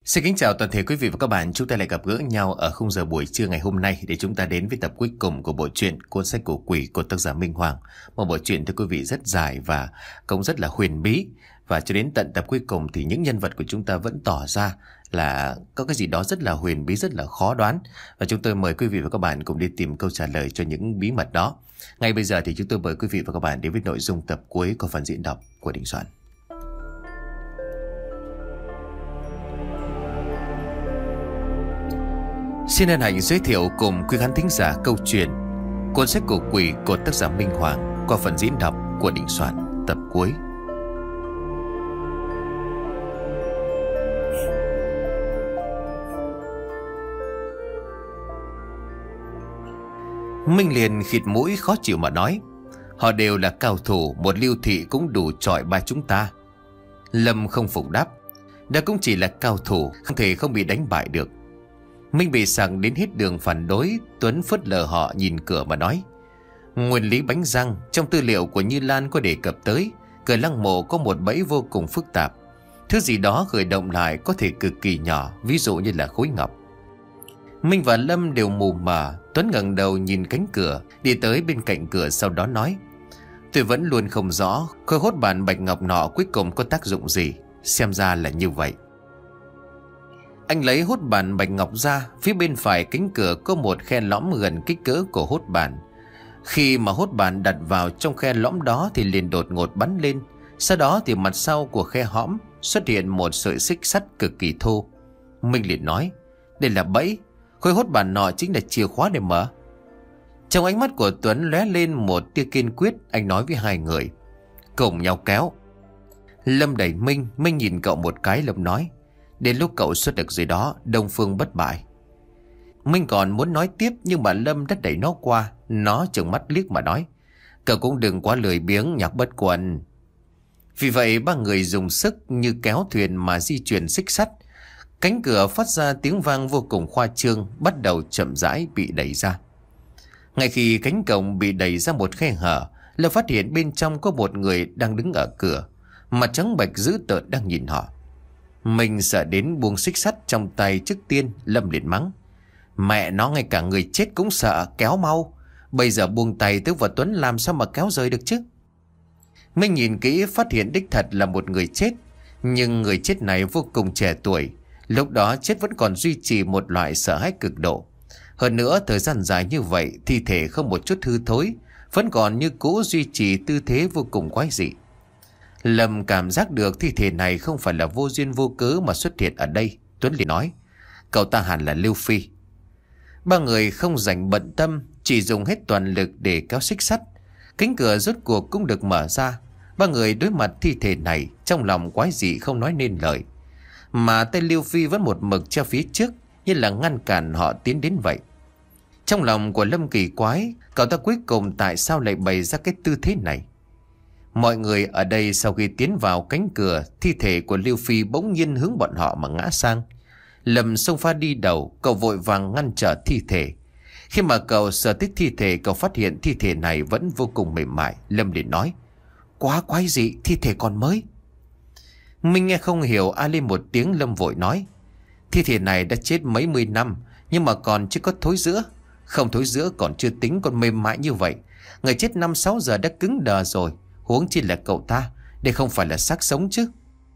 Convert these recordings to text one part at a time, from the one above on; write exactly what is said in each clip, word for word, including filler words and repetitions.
Xin kính chào toàn thể quý vị và các bạn. Chúng ta lại gặp gỡ nhau ở khung giờ buổi trưa ngày hôm nay để chúng ta đến với tập cuối cùng của bộ truyện Cuốn sách của quỷ của tác giả Minh Hoàng. Một bộ truyện thưa quý vị rất dài và cũng rất là huyền bí. Và cho đến tận tập cuối cùng thì những nhân vật của chúng ta vẫn tỏ ra là có cái gì đó rất là huyền bí, rất là khó đoán. Và chúng tôi mời quý vị và các bạn cùng đi tìm câu trả lời cho những bí mật đó. Ngay bây giờ thì chúng tôi mời quý vị và các bạn đến với nội dung tập cuối của phần diễn đọc của Đình Soạn. Xin hân hạnh giới thiệu cùng quý khán thính giả câu chuyện Cuốn sách của quỷ của tác giả Minh Hoàng qua phần diễn đọc của Đình Soạn tập cuối. Minh liền khịt mũi khó chịu mà nói: họ đều là cao thủ, một Lưu Thị cũng đủ chọi ba chúng ta. Lâm không phục đáp: đó cũng chỉ là cao thủ, không thể không bị đánh bại được. Minh bị sặc đến hết đường phản đối. Tuấn phớt lờ họ nhìn cửa mà nói: nguyên lý bánh răng trong tư liệu của Như Lan có đề cập tới cửa lăng mộ có một bẫy vô cùng phức tạp. Thứ gì đó khởi động lại có thể cực kỳ nhỏ, ví dụ như là khối ngọc. Minh và Lâm đều mù mờ. Tuấn ngẩng đầu nhìn cánh cửa, đi tới bên cạnh cửa, sau đó nói: tôi vẫn luôn không rõ khối hốt bản bạch ngọc nọ cuối cùng có tác dụng gì. Xem ra là như vậy. Anh lấy hốt bản bạch ngọc ra. Phía bên phải cánh cửa có một khe lõm gần kích cỡ của hốt bản. Khi mà hốt bản đặt vào trong khe lõm đó thì liền đột ngột bắn lên. Sau đó thì mặt sau của khe hõm xuất hiện một sợi xích sắt cực kỳ thô. Minh liền nói: đây là bẫy. Khối hốt bản nọ chính là chìa khóa để mở. Trong ánh mắt của Tuấn lóe lên một tia kiên quyết. Anh nói với hai người: cùng nhau kéo. Lâm đẩy Minh. Minh nhìn cậu một cái. Lâm nói: đến lúc cậu xuất được gì đó, Đông Phương bất bại. Minh còn muốn nói tiếp nhưng mà Lâm đã đẩy nó qua. Nó trừng mắt liếc mà nói: cậu cũng đừng quá lười biếng nhạc bất quần. Vì vậy ba người dùng sức như kéo thuyền mà di chuyển xích sắt. Cánh cửa phát ra tiếng vang vô cùng khoa trương, bắt đầu chậm rãi bị đẩy ra. Ngay khi cánh cổng bị đẩy ra một khe hở, Lâm phát hiện bên trong có một người đang đứng ở cửa, mặt trắng bệch dữ tợn đang nhìn họ. Mình sợ đến buông xích sắt trong tay trước tiên. Lâm liền mắng: mẹ nó, ngay cả người chết cũng sợ, kéo mau. Bây giờ buông tay Tứ và Tuấn làm sao mà kéo rời được chứ. Mình nhìn kỹ phát hiện đích thật là một người chết. Nhưng người chết này vô cùng trẻ tuổi. Lúc đó chết vẫn còn duy trì một loại sợ hãi cực độ. Hơn nữa thời gian dài như vậy, thi thể không một chút hư thối, vẫn còn như cũ duy trì tư thế vô cùng quái dị. Lâm cảm giác được thi thể này không phải là vô duyên vô cớ mà xuất hiện ở đây. Tuấn liền nói: cậu ta hẳn là Lưu Phi. Ba người không dành bận tâm, chỉ dùng hết toàn lực để kéo xích sắt. Cánh cửa rốt cuộc cũng được mở ra. Ba người đối mặt thi thể này, trong lòng quái dị không nói nên lời. Mà tay Lưu Phi vẫn một mực treo phía trước, như là ngăn cản họ tiến đến vậy. Trong lòng của Lâm kỳ quái, cậu ta cuối cùng tại sao lại bày ra cái tư thế này. Mọi người ở đây sau khi tiến vào cánh cửa, thi thể của Lưu Phi bỗng nhiên hướng bọn họ mà ngã sang. Lâm xông pha đi đầu, cậu vội vàng ngăn trở thi thể. Khi mà cậu sờ tới thi thể, cậu phát hiện thi thể này vẫn vô cùng mềm mại. Lâm liền nói: quá quái dị, thi thể còn mới. Mình nghe không hiểu, a lên một tiếng. Lâm vội nói: thi thể này đã chết mấy mươi năm, nhưng mà còn chưa có thối rữa. Không thối rữa còn chưa tính, còn mềm mại như vậy. Người chết năm sáu giờ đã cứng đờ rồi, huống chi là cậu ta. Đây không phải là xác sống chứ.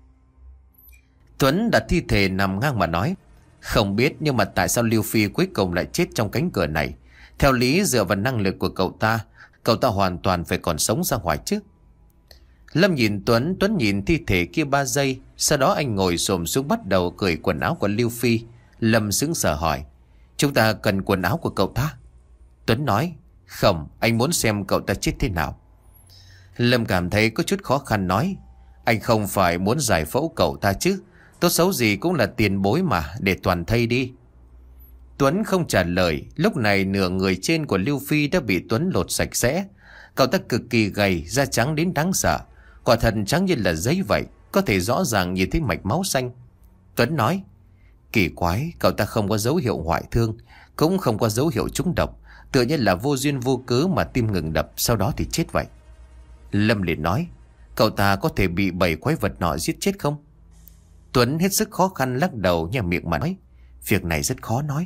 Tuấn đặt thi thể nằm ngang mà nói: không biết, nhưng mà tại sao Lưu Phi cuối cùng lại chết trong cánh cửa này? Theo lý dựa vào năng lực của cậu ta, cậu ta hoàn toàn phải còn sống ra ngoài chứ. Lâm nhìn Tuấn, Tuấn nhìn thi thể kia ba giây. Sau đó anh ngồi xổm xuống bắt đầu cởi quần áo của Lưu Phi. Lâm sững sờ hỏi: chúng ta cần quần áo của cậu ta? Tuấn nói: không, anh muốn xem cậu ta chết thế nào. Lâm cảm thấy có chút khó khăn nói: anh không phải muốn giải phẫu cậu ta chứ? Tốt xấu gì cũng là tiền bối mà, để toàn thây đi. Tuấn không trả lời. Lúc này nửa người trên của Lưu Phi đã bị Tuấn lột sạch sẽ. Cậu ta cực kỳ gầy, da trắng đến đáng sợ. Quả thật trắng như là giấy vậy, có thể rõ ràng nhìn thấy mạch máu xanh. Tuấn nói: kỳ quái, cậu ta không có dấu hiệu ngoại thương, cũng không có dấu hiệu trúng độc, tựa như là vô duyên vô cớ mà tim ngừng đập, sau đó thì chết vậy. Lâm liền nói: cậu ta có thể bị bảy quái vật nọ giết chết không? Tuấn hết sức khó khăn lắc đầu nhà miệng mà nói. Việc này rất khó nói.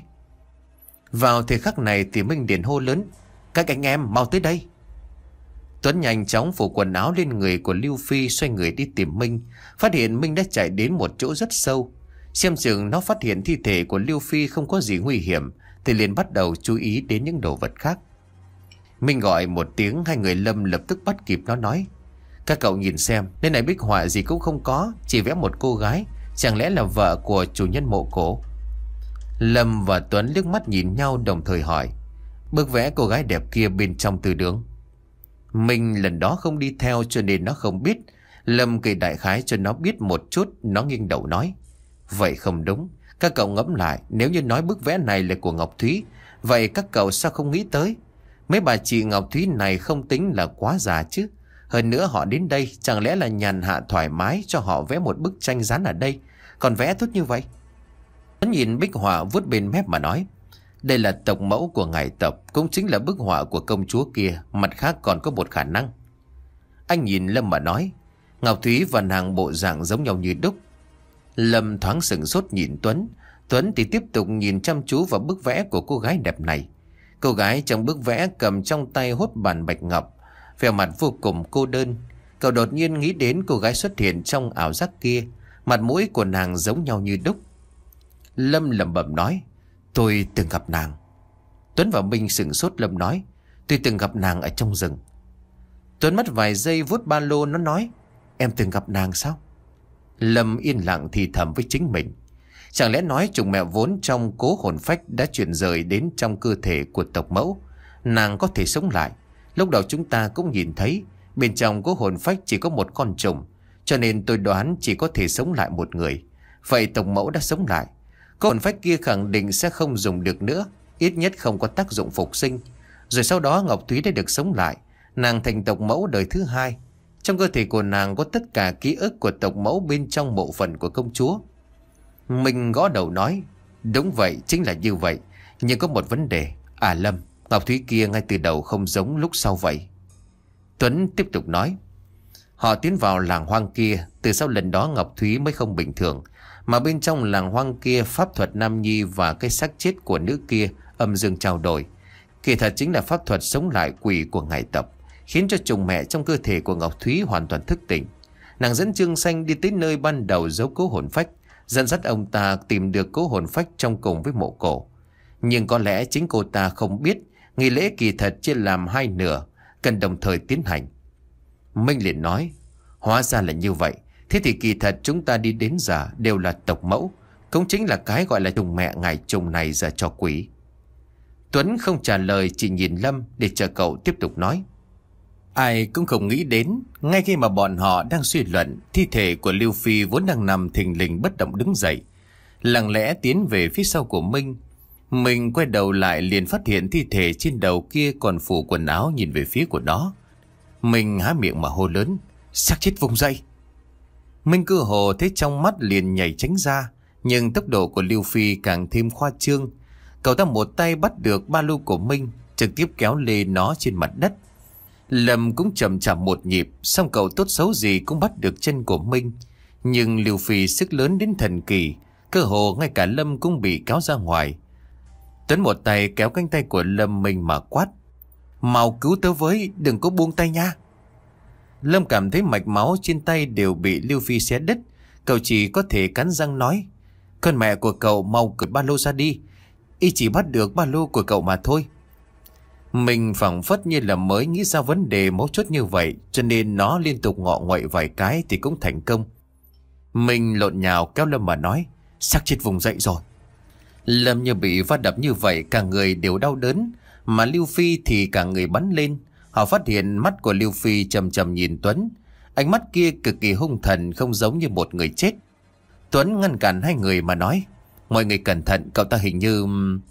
Vào thời khắc này thì Minh liền hô lớn. Các anh em mau tới đây. Tuấn nhanh chóng phủ quần áo lên người của Lưu Phi, xoay người đi tìm Minh. Phát hiện Minh đã chạy đến một chỗ rất sâu. Xem chừng nó phát hiện thi thể của Lưu Phi không có gì nguy hiểm thì liền bắt đầu chú ý đến những đồ vật khác. Minh gọi một tiếng, hai người Lâm lập tức bắt kịp nó nói. Các cậu nhìn xem, nơi này bích họa gì cũng không có, chỉ vẽ một cô gái. Chẳng lẽ là vợ của chủ nhân mộ cổ? Lâm và Tuấn liếc mắt nhìn nhau đồng thời hỏi. Bức vẽ cô gái đẹp kia bên trong từ đường? Minh lần đó không đi theo cho nên nó không biết. Lâm kể đại khái cho nó biết một chút. Nó nghiêng đầu nói. Vậy không đúng. Các cậu ngẫm lại, nếu như nói bức vẽ này là của Ngọc Thúy, vậy các cậu sao không nghĩ tới? Mấy bà chị Ngọc Thúy này không tính là quá già chứ. Hơn nữa họ đến đây chẳng lẽ là nhàn hạ thoải mái cho họ vẽ một bức tranh dán ở đây, còn vẽ tốt như vậy? Tuấn nhìn bích họa vuốt bên mép mà nói. Đây là tộc mẫu của ngài Tập, cũng chính là bức họa của công chúa kia. Mặt khác còn có một khả năng. Anh nhìn Lâm mà nói. Ngọc Thúy và nàng bộ dạng giống nhau như đúc. Lâm thoáng sửng sốt nhìn Tuấn. Tuấn thì tiếp tục nhìn chăm chú vào bức vẽ của cô gái đẹp này. Cô gái trong bức vẽ cầm trong tay hốt bàn bạch ngọc, vẻ mặt vô cùng cô đơn. Cậu đột nhiên nghĩ đến cô gái xuất hiện trong ảo giác kia. Mặt mũi của nàng giống nhau như đúc. Lâm lẩm bẩm nói. Tôi từng gặp nàng. Tuấn và Minh sửng sốt. Lâm nói. Tôi từng gặp nàng ở trong rừng. Tuấn mất vài giây vuốt ba lô. Nó nói. Em từng gặp nàng sao? Lâm yên lặng thì thầm với chính mình. Chẳng lẽ nói trùng mẹ vốn trong cố hồn phách đã chuyển rời đến trong cơ thể của tộc mẫu, nàng có thể sống lại. Lúc đầu chúng ta cũng nhìn thấy bên trong cố hồn phách chỉ có một con trùng, cho nên tôi đoán chỉ có thể sống lại một người. Vậy tộc mẫu đã sống lại. Cố hồn phách kia khẳng định sẽ không dùng được nữa, ít nhất không có tác dụng phục sinh. Rồi sau đó Ngọc Thúy đã được sống lại, nàng thành tộc mẫu đời thứ hai. Trong cơ thể của nàng có tất cả ký ức của tộc mẫu bên trong bộ phận của công chúa. Mình gõ đầu nói. Đúng vậy, chính là như vậy. Nhưng có một vấn đề. À Lâm, Ngọc Thúy kia ngay từ đầu không giống lúc sau vậy. Tuấn tiếp tục nói. Họ tiến vào làng hoang kia. Từ sau lần đó Ngọc Thúy mới không bình thường. Mà bên trong làng hoang kia, pháp thuật nam nhi và cái xác chết của nữ kia âm dương trao đổi. Kỳ thật chính là pháp thuật sống lại quỷ của ngài Tập, khiến cho trùng mẹ trong cơ thể của Ngọc Thúy hoàn toàn thức tỉnh. Nàng dẫn Trương Xanh đi tới nơi ban đầu giấu cố hồn phách, dẫn dắt ông ta tìm được cố hồn phách trong cùng với mộ cổ. Nhưng có lẽ chính cô ta không biết nghi lễ kỳ thật chia làm hai nửa, cần đồng thời tiến hành. Minh liền nói. Hóa ra là như vậy. Thế thì kỳ thật chúng ta đi đến giờ đều là tộc mẫu, cũng chính là cái gọi là trùng mẹ ngài trùng này giờ cho quỷ. Tuấn không trả lời, chỉ nhìn Lâm để chờ cậu tiếp tục nói. Ai cũng không nghĩ đến, ngay khi mà bọn họ đang suy luận, thi thể của Lưu Phi vốn đang nằm thình lình bất động đứng dậy, lặng lẽ tiến về phía sau của Minh. Mình quay đầu lại liền phát hiện thi thể trên đầu kia còn phủ quần áo nhìn về phía của nó. Mình há miệng mà hô lớn. Xác chết vùng dậy. Minh cơ hồ thấy trong mắt liền nhảy tránh ra, nhưng tốc độ của Lưu Phi càng thêm khoa trương. Cậu ta một tay bắt được ba lô của Minh, trực tiếp kéo lê nó trên mặt đất. Lâm cũng chậm chậm một nhịp, xong cậu tốt xấu gì cũng bắt được chân của Minh. Nhưng Lưu Phi sức lớn đến thần kỳ, cơ hồ ngay cả Lâm cũng bị kéo ra ngoài. Tuấn một tay kéo cánh tay của Lâm Minh mà quát. Mau cứu tớ với, đừng có buông tay nha. Lâm cảm thấy mạch máu trên tay đều bị Lưu Phi xé đứt. Cậu chỉ có thể cắn răng nói. Con mẹ của cậu mau cởi ba lô ra đi. Y chỉ bắt được ba lô của cậu mà thôi. Mình phảng phất như là mới nghĩ ra vấn đề mấu chốt như vậy, cho nên nó liên tục ngọ nguậy vài cái thì cũng thành công. Mình lộn nhào kéo Lâm mà nói. Xác chết vùng dậy rồi. Lâm như bị va đập như vậy, cả người đều đau đớn. Mà Lưu Phi thì cả người bắn lên. Họ phát hiện mắt của Lưu Phi chầm chầm nhìn Tuấn. Ánh mắt kia cực kỳ hung thần, không giống như một người chết. Tuấn ngăn cản hai người mà nói. Mọi người cẩn thận, cậu ta hình như...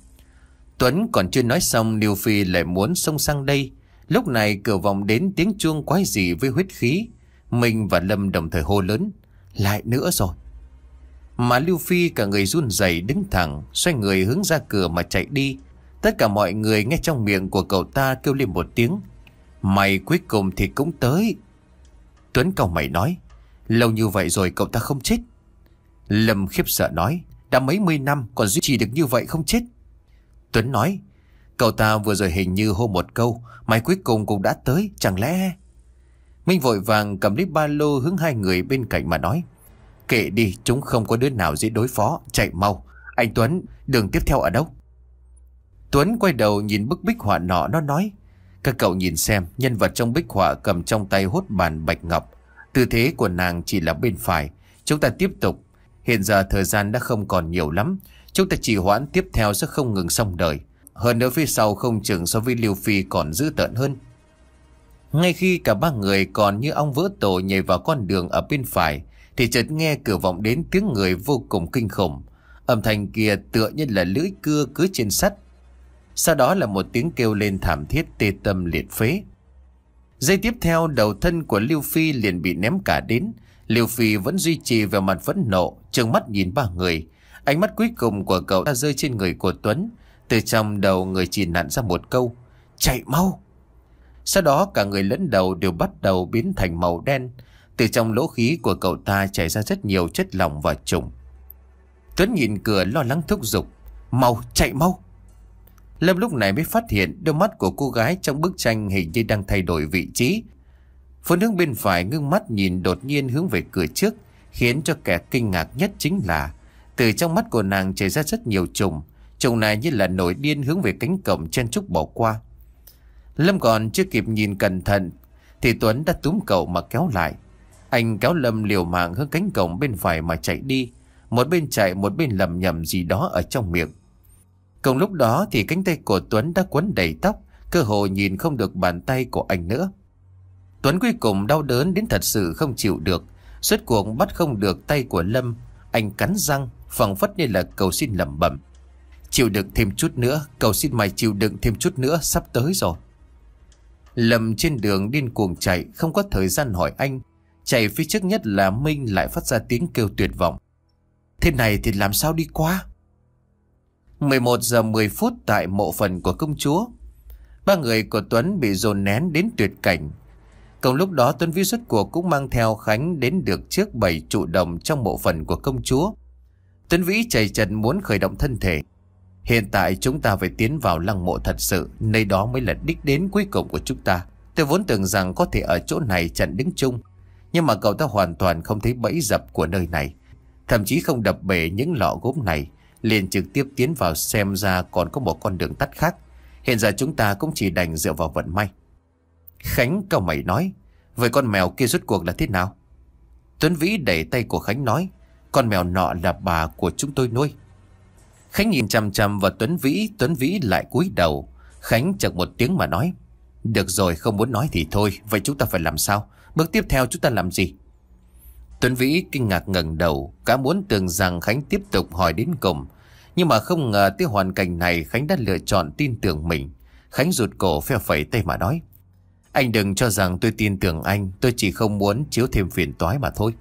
Tuấn còn chưa nói xong, Lưu Phi lại muốn xông sang đây. Lúc này cửa vọng đến tiếng chuông quái dị với huyết khí. Mình và Lâm đồng thời hô lớn. Lại nữa rồi. Mà Lưu Phi cả người run rẩy đứng thẳng, xoay người hướng ra cửa mà chạy đi. Tất cả mọi người nghe trong miệng của cậu ta kêu lên một tiếng. Mày cuối cùng thì cũng tới. Tuấn cau mày nói. Lâu như vậy rồi cậu ta không chết. Lâm khiếp sợ nói, đã mấy mươi năm còn duy trì được như vậy không chết. Tuấn nói, cậu ta vừa rồi hình như hô một câu, mày cuối cùng cũng đã tới, chẳng lẽ... Minh vội vàng cầm lấy ba lô hướng hai người bên cạnh mà nói, kệ đi, chúng không có đứa nào dễ đối phó, chạy mau. Anh Tuấn, đường tiếp theo ở đâu? Tuấn quay đầu nhìn bức bích họa nọ, nó nói, các cậu nhìn xem, nhân vật trong bích họa cầm trong tay hốt bàn bạch ngọc. Tư thế của nàng chỉ là bên phải. Chúng ta tiếp tục. Hiện giờ thời gian đã không còn nhiều lắm. Chúng ta chỉ hoãn tiếp theo sẽ không ngừng xong đời. Hơn nữa phía sau không chừng so với Liêu Phi còn dữ tợn hơn. Ngay khi cả ba người còn như ong vỡ tổ nhảy vào con đường ở bên phải, thì chợt nghe cửa vọng đến tiếng người vô cùng kinh khủng. Âm thanh kia tựa như là lưỡi cưa cứ trên sắt. Sau đó là một tiếng kêu lên thảm thiết tê tâm liệt phế. Giây tiếp theo, đầu thân của Liêu Phi liền bị ném cả đến. Liêu Phi vẫn duy trì vẻ mặt phẫn nộ, trừng mắt nhìn ba người. Ánh mắt cuối cùng của cậu ta rơi trên người của Tuấn. Từ trong đầu người chỉ nặn ra một câu, chạy mau. Sau đó cả người lẫn đầu đều bắt đầu biến thành màu đen. Từ trong lỗ khí của cậu ta chảy ra rất nhiều chất lỏng và trùng. Tuấn nhìn cửa lo lắng thúc giục, mau, chạy mau. Lâm lúc này mới phát hiện đôi mắt của cô gái trong bức tranh hình như đang thay đổi vị trí. Phần hướng bên phải ngưng mắt nhìn đột nhiên hướng về cửa trước, khiến cho kẻ kinh ngạc nhất chính là từ trong mắt của nàng chảy ra rất nhiều trùng. Trùng này như là nổi điên hướng về cánh cổng chen chúc bỏ qua. Lâm còn chưa kịp nhìn cẩn thận thì Tuấn đã túm cậu mà kéo lại. Anh kéo Lâm liều mạng hướng cánh cổng bên phải mà chạy đi. Một bên chạy một bên lầm nhầm gì đó ở trong miệng. Cùng lúc đó thì cánh tay của Tuấn đã quấn đầy tóc, cơ hồ nhìn không được bàn tay của anh nữa. Tuấn cuối cùng đau đớn đến thật sự không chịu được. Rốt cuộc bắt không được tay của Lâm. Anh cắn răng, phảng phất như là cầu xin lẩm bẩm, chịu đựng thêm chút nữa, cầu xin mày chịu đựng thêm chút nữa, sắp tới rồi. Lâm trên đường điên cuồng chạy, không có thời gian hỏi anh. Chạy phía trước nhất là Minh lại phát ra tiếng kêu tuyệt vọng, thế này thì làm sao đi qua? mười một giờ mười phút tại mộ phần của công chúa. Ba người của Tuấn bị dồn nén đến tuyệt cảnh. Cùng lúc đó Tuấn Vĩ rốt cuộc cũng mang theo Khánh đến được trước bảy trụ đồng trong mộ phần của công chúa. Tuấn Vĩ chạy trần muốn khởi động thân thể. Hiện tại chúng ta phải tiến vào lăng mộ thật sự, nơi đó mới là đích đến cuối cùng của chúng ta. Tôi vốn tưởng rằng có thể ở chỗ này chặn đứng chung, nhưng mà cậu ta hoàn toàn không thấy bẫy dập của nơi này, thậm chí không đập bể những lọ gốm này, liền trực tiếp tiến vào, xem ra còn có một con đường tắt khác. Hiện giờ chúng ta cũng chỉ đành dựa vào vận may. Khánh cau mày nói, vậy con mèo kia rốt cuộc là thế nào? Tuấn Vĩ đẩy tay của Khánh nói, con mèo nọ là bà của chúng tôi nuôi. Khánh nhìn chằm chằm vào Tuấn Vĩ, Tuấn Vĩ lại cúi đầu. Khánh chợt một tiếng mà nói, được rồi, không muốn nói thì thôi, vậy chúng ta phải làm sao? Bước tiếp theo chúng ta làm gì? Tuấn Vĩ kinh ngạc ngẩng đầu, cả muốn tưởng rằng Khánh tiếp tục hỏi đến cùng, nhưng mà không ngờ tới hoàn cảnh này Khánh đã lựa chọn tin tưởng mình. Khánh rụt cổ phe phẩy tay mà nói, anh đừng cho rằng tôi tin tưởng anh, tôi chỉ không muốn chiếu thêm phiền toái mà thôi.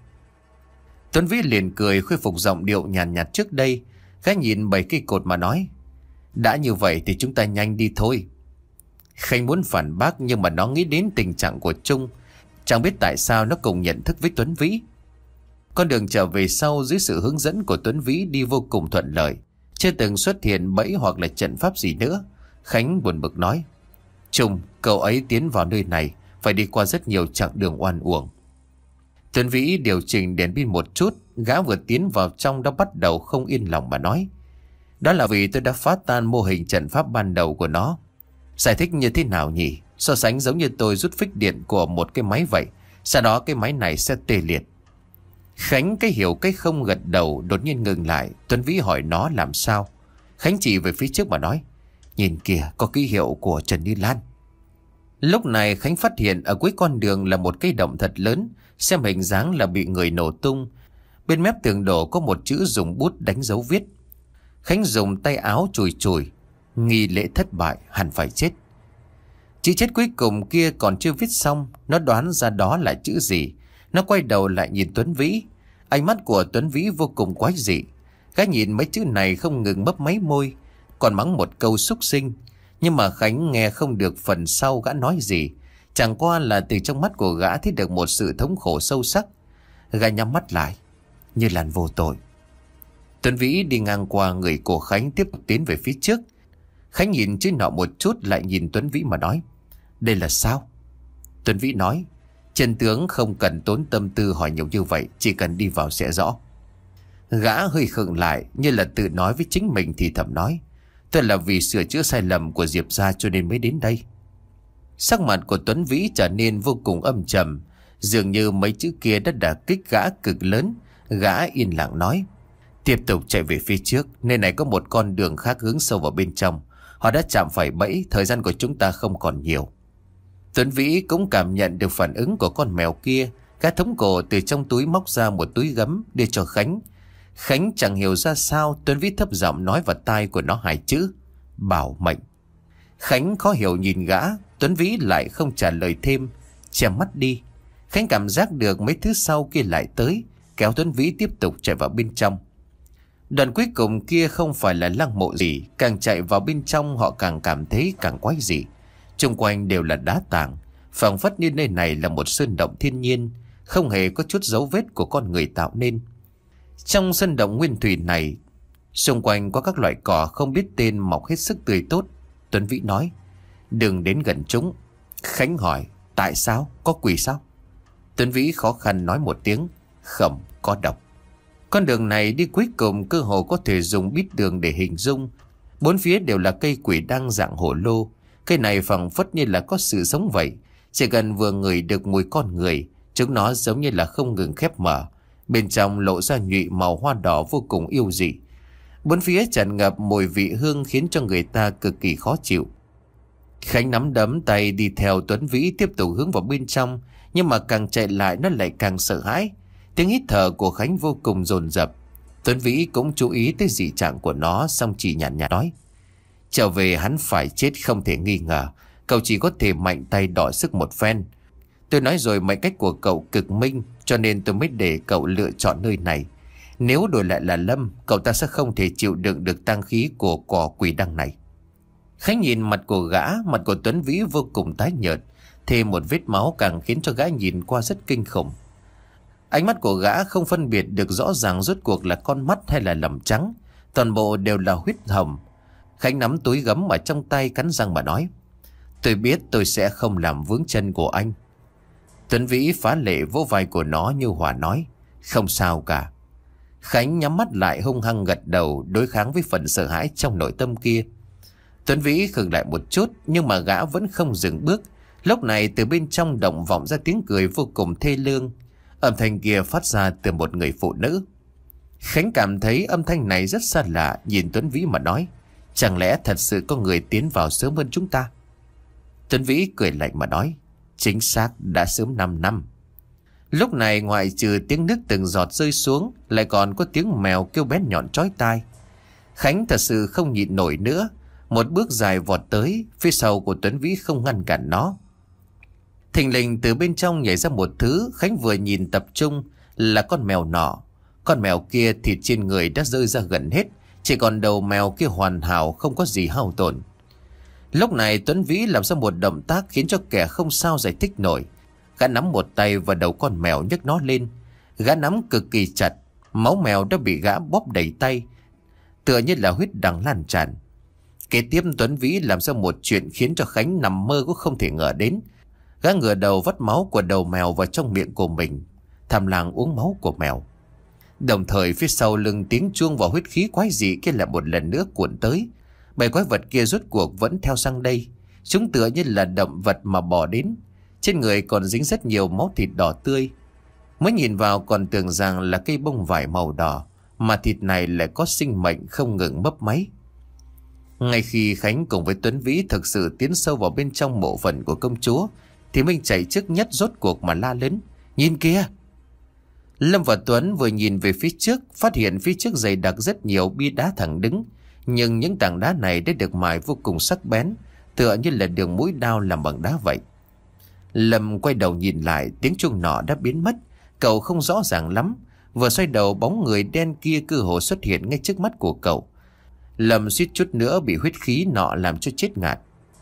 Tuấn Vĩ liền cười, khôi phục giọng điệu nhàn nhạt, nhạt trước đây. Khánh nhìn bảy cây cột mà nói, đã như vậy thì chúng ta nhanh đi thôi. Khánh muốn phản bác nhưng mà nó nghĩ đến tình trạng của Trung, chẳng biết tại sao nó cùng nhận thức với Tuấn Vĩ. Con đường trở về sau dưới sự hướng dẫn của Tuấn Vĩ đi vô cùng thuận lợi, chưa từng xuất hiện bẫy hoặc là trận pháp gì nữa. Khánh buồn bực nói, Trung, cậu ấy tiến vào nơi này phải đi qua rất nhiều chặng đường oan uổng. Tuấn Vĩ điều chỉnh đèn pin một chút, gã vừa tiến vào trong đã bắt đầu không yên lòng mà nói, đó là vì tôi đã phá tan mô hình trận pháp ban đầu của nó. Giải thích như thế nào nhỉ? So sánh giống như tôi rút phích điện của một cái máy vậy, sau đó cái máy này sẽ tê liệt. Khánh cái hiểu cái không gật đầu, đột nhiên ngừng lại. Tuấn Vĩ hỏi nó làm sao. Khánh chỉ về phía trước mà nói, nhìn kìa, có ký hiệu của Trần Như Lan. Lúc này Khánh phát hiện ở cuối con đường là một cái động thật lớn, xem hình dáng là bị người nổ tung. Bên mép tường đổ có một chữ dùng bút đánh dấu viết. Khánh dùng tay áo chùi chùi, nghi lễ thất bại, hẳn phải chết. Chữ chết cuối cùng kia còn chưa viết xong, nó đoán ra đó là chữ gì. Nó quay đầu lại nhìn Tuấn Vĩ. Ánh mắt của Tuấn Vĩ vô cùng quái dị. Gã nhìn mấy chữ này không ngừng mấp máy môi, còn mắng một câu xúc sinh. Nhưng mà Khánh nghe không được phần sau gã nói gì. Chẳng qua là từ trong mắt của gã thấy được một sự thống khổ sâu sắc. Gã nhắm mắt lại, Như Lan vô tội, Tuấn Vĩ đi ngang qua người của Khánh tiếp tục tiến về phía trước. Khánh nhìn chứ nọ một chút lại nhìn Tuấn Vĩ mà nói: Đây là sao? Tuấn Vĩ nói: Chân tướng không cần tốn tâm tư hỏi nhiều như vậy, chỉ cần đi vào sẽ rõ. Gã hơi khựng lại, như là tự nói với chính mình thì thầm nói: Tôi là vì sửa chữa sai lầm của Diệp gia cho nên mới đến đây. Sắc mặt của Tuấn Vĩ trở nên vô cùng âm trầm, dường như mấy chữ kia đã đả kích gã cực lớn. Gã yên lặng nói: Tiếp tục chạy về phía trước, nơi này có một con đường khác hướng sâu vào bên trong. Họ đã chạm phải bẫy, thời gian của chúng ta không còn nhiều. Tuấn Vĩ cũng cảm nhận được phản ứng của con mèo kia. Gã thống cổ từ trong túi móc ra một túi gấm đưa cho Khánh. Khánh chẳng hiểu ra sao, Tuấn Vĩ thấp giọng nói vào tai của nó hai chữ: Bảo mệnh. Khánh khó hiểu nhìn gã, Tuấn Vĩ lại không trả lời thêm, che mắt đi. Khánh cảm giác được mấy thứ sau kia lại tới, kéo Tuấn Vĩ tiếp tục chạy vào bên trong. Đoạn cuối cùng kia không phải là lăng mộ gì, càng chạy vào bên trong họ càng cảm thấy càng quái dị. Xung quanh đều là đá tảng, phảng phất như nơi này là một sơn động thiên nhiên, không hề có chút dấu vết của con người tạo nên. Trong sơn động nguyên thủy này, xung quanh có các loại cỏ không biết tên mọc hết sức tươi tốt. Tuấn Vĩ nói: Đừng đến gần chúng. Khánh hỏi: Tại sao? Có quỷ sao? Tuấn Vĩ khó khăn nói một tiếng: Không, có độc. Con đường này đi cuối cùng cơ hồ có thể dùng bít đường để hình dung. Bốn phía đều là cây quỷ đang dạng hổ lô. Cây này phảng phất như là có sự sống vậy. Chỉ cần vừa ngửi được mùi con người, chúng nó giống như là không ngừng khép mở. Bên trong lộ ra nhụy màu hoa đỏ vô cùng yêu dị. Bốn phía tràn ngập mùi vị hương khiến cho người ta cực kỳ khó chịu. Khánh nắm đấm tay đi theo Tuấn Vĩ tiếp tục hướng vào bên trong. Nhưng mà càng chạy lại nó lại càng sợ hãi. Tiếng hít thở của Khánh vô cùng dồn dập. Tuấn Vĩ cũng chú ý tới dị trạng của nó, xong chỉ nhàn nhạt nói: Trở về hắn phải chết không thể nghi ngờ. Cậu chỉ có thể mạnh tay đọ sức một phen. Tôi nói rồi, mệnh cách của cậu cực minh, cho nên tôi mới để cậu lựa chọn nơi này. Nếu đổi lại là Lâm, cậu ta sẽ không thể chịu đựng được tang khí của cỏ quỷ đăng này. Khánh nhìn mặt của gã, mặt của Tuấn Vĩ vô cùng tái nhợt, thêm một vết máu càng khiến cho gã nhìn qua rất kinh khủng. Ánh mắt của gã không phân biệt được rõ ràng rốt cuộc là con mắt hay là lầm trắng, toàn bộ đều là huyết hồng. Khánh nắm túi gấm ở trong tay, cắn răng mà nói: Tôi biết tôi sẽ không làm vướng chân của anh. Tuấn Vĩ phá lệ vỗ vai của nó như hòa nói: Không sao cả. Khánh nhắm mắt lại hung hăng gật đầu, đối kháng với phần sợ hãi trong nội tâm kia. Tuấn Vĩ khựng lại một chút, nhưng mà gã vẫn không dừng bước. Lúc này từ bên trong động vọng ra tiếng cười vô cùng thê lương. Âm thanh kia phát ra từ một người phụ nữ. Khánh cảm thấy âm thanh này rất xa lạ, nhìn Tuấn Vĩ mà nói: Chẳng lẽ thật sự có người tiến vào sớm hơn chúng ta? Tuấn Vĩ cười lạnh mà nói: Chính xác, đã sớm năm năm. Lúc này ngoại trừ tiếng nước từng giọt rơi xuống, lại còn có tiếng mèo kêu bén nhọn chói tai. Khánh thật sự không nhịn nổi nữa, một bước dài vọt tới, phía sau của Tuấn Vĩ không ngăn cản nó. Thình lình từ bên trong nhảy ra một thứ. Khánh vừa nhìn tập trung là con mèo nọ. Con mèo kia thịt trên người đã rơi ra gần hết, chỉ còn đầu mèo kia hoàn hảo, không có gì hao tổn. Lúc này Tuấn Vĩ làm ra một động tác khiến cho kẻ không sao giải thích nổi. Gã nắm một tay vào đầu con mèo nhấc nó lên. Gã nắm cực kỳ chặt, máu mèo đã bị gã bóp đầy tay, tựa như là huyết đang lan tràn. Kế tiếp Tuấn Vĩ làm ra một chuyện khiến cho Khánh nằm mơ cũng không thể ngờ đến. Gã ngửa đầu vắt máu của đầu mèo vào trong miệng của mình, tham lam uống máu của mèo. Đồng thời phía sau lưng tiếng chuông và huyết khí quái dị kia lại một lần nữa cuộn tới. Bảy quái vật kia rốt cuộc vẫn theo sang đây. Chúng tựa như là động vật mà bò đến. Trên người còn dính rất nhiều máu thịt đỏ tươi. Mới nhìn vào còn tưởng rằng là cây bông vải màu đỏ, mà thịt này lại có sinh mệnh không ngừng mấp máy. Ngay khi Khánh cùng với Tuấn Vĩ thực sự tiến sâu vào bên trong mộ phần của công chúa, thì Minh chạy trước nhất rốt cuộc mà la lớn: Nhìn kia! Lâm và Tuấn vừa nhìn về phía trước, phát hiện phía trước dày đặc rất nhiều bia đá thẳng đứng. Nhưng những tảng đá này đã được mài vô cùng sắc bén, tựa như là đường mũi đao làm bằng đá vậy. Lâm quay đầu nhìn lại, tiếng chuông nọ đã biến mất. Cậu không rõ ràng lắm. Vừa xoay đầu, bóng người đen kia cơ hồ xuất hiện ngay trước mắt của cậu. Lâm suýt chút nữa bị huyết khí nọ làm cho chết ngạt.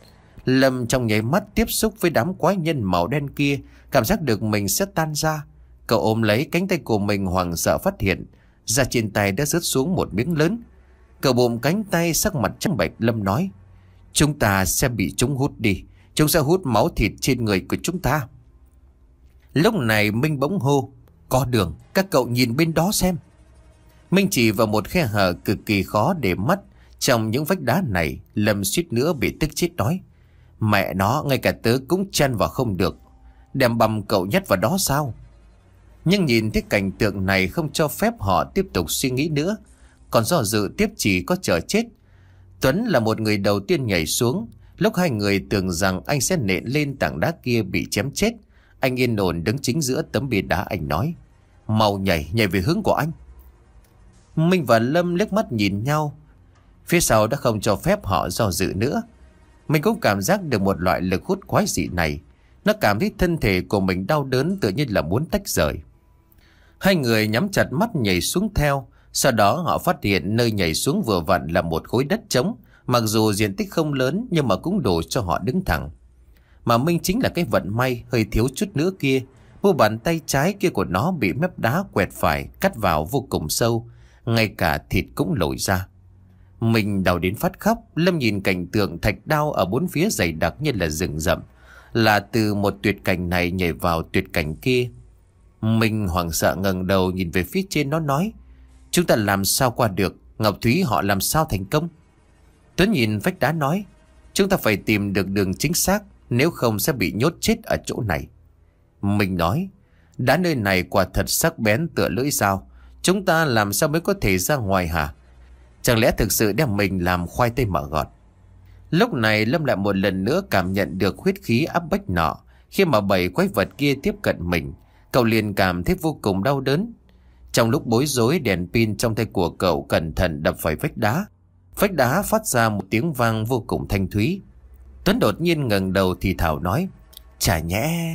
Lâm trong nháy mắt tiếp xúc với đám quái nhân màu đen kia, cảm giác được mình sẽ tan ra. Cậu ôm lấy cánh tay của mình hoảng sợ phát hiện Da trên tay đã rớt xuống một miếng lớn. Cậu bụng cánh tay, sắc mặt trắng bệch. Lâm nói: chúng ta sẽ bị chúng hút đi. Chúng sẽ hút máu thịt trên người của chúng ta. Lúc này Minh bỗng hô: có đường, các cậu nhìn bên đó xem. Minh chỉ vào một khe hở cực kỳ khó để mắt trong những vách đá này. Lâm suýt nữa bị tức chết nói: mẹ nó, ngay cả tớ cũng chen vào không được, đem bầm cậu nhét vào đó sao? Nhưng nhìn thấy cảnh tượng này không cho phép họ tiếp tục suy nghĩ nữa. Còn do dự tiếp chỉ có chờ chết. Tuấn là một người đầu tiên nhảy xuống. Lúc hai người tưởng rằng anh sẽ nện lên tảng đá kia bị chém chết, anh yên ổn đứng chính giữa tấm bia đá. Anh nói: mau nhảy, nhảy về hướng của anh. Minh và Lâm liếc mắt nhìn nhau. Phía sau đã không cho phép họ do dự nữa. Mình cũng cảm giác được một loại lực hút quái dị này. Nó cảm thấy thân thể của mình đau đớn, tự nhiên là muốn tách rời. Hai người nhắm chặt mắt nhảy xuống theo. Sau đó họ phát hiện nơi nhảy xuống vừa vặn là một khối đất trống. Mặc dù diện tích không lớn nhưng mà cũng đủ cho họ đứng thẳng. Mà Minh chính là cái vận may hơi thiếu chút nữa kia. Mu bàn tay trái kia của nó bị mép đá quẹt phải, cắt vào vô cùng sâu, ngay cả thịt cũng lồi ra. Mình đau đến phát khóc. Lâm nhìn cảnh tượng thạch đao ở bốn phía dày đặc như là rừng rậm, là từ một tuyệt cảnh này nhảy vào tuyệt cảnh kia. Mình hoảng sợ ngẩng đầu nhìn về phía trên. Nó nói: chúng ta làm sao qua được? Ngọc Thúy họ làm sao thành công? Tuấn nhìn vách đá nói: chúng ta phải tìm được đường chính xác, nếu không sẽ bị nhốt chết ở chỗ này. Mình nói: đá nơi này quả thật sắc bén tựa lưỡi dao, chúng ta làm sao mới có thể ra ngoài hả? Chẳng lẽ thực sự đem mình làm khoai tây mỡ gọt? Lúc này Lâm lại một lần nữa cảm nhận được huyết khí áp bách nọ. Khi mà bảy quái vật kia tiếp cận mình, cậu liền cảm thấy vô cùng đau đớn. Trong lúc bối rối, đèn pin trong tay của cậu cẩn thận đập phải vách đá. Vách đá phát ra một tiếng vang vô cùng thanh thúy. Tuấn đột nhiên ngẩng đầu thì thào nói: chà nhẽ.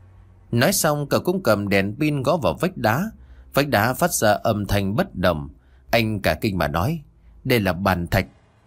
Nói xong cậu cũng cầm đèn pin gõ vào vách đá. Vách đá phát ra âm thanh bất đồng. Anh cả kinh mà nói: đây là bàn thạch.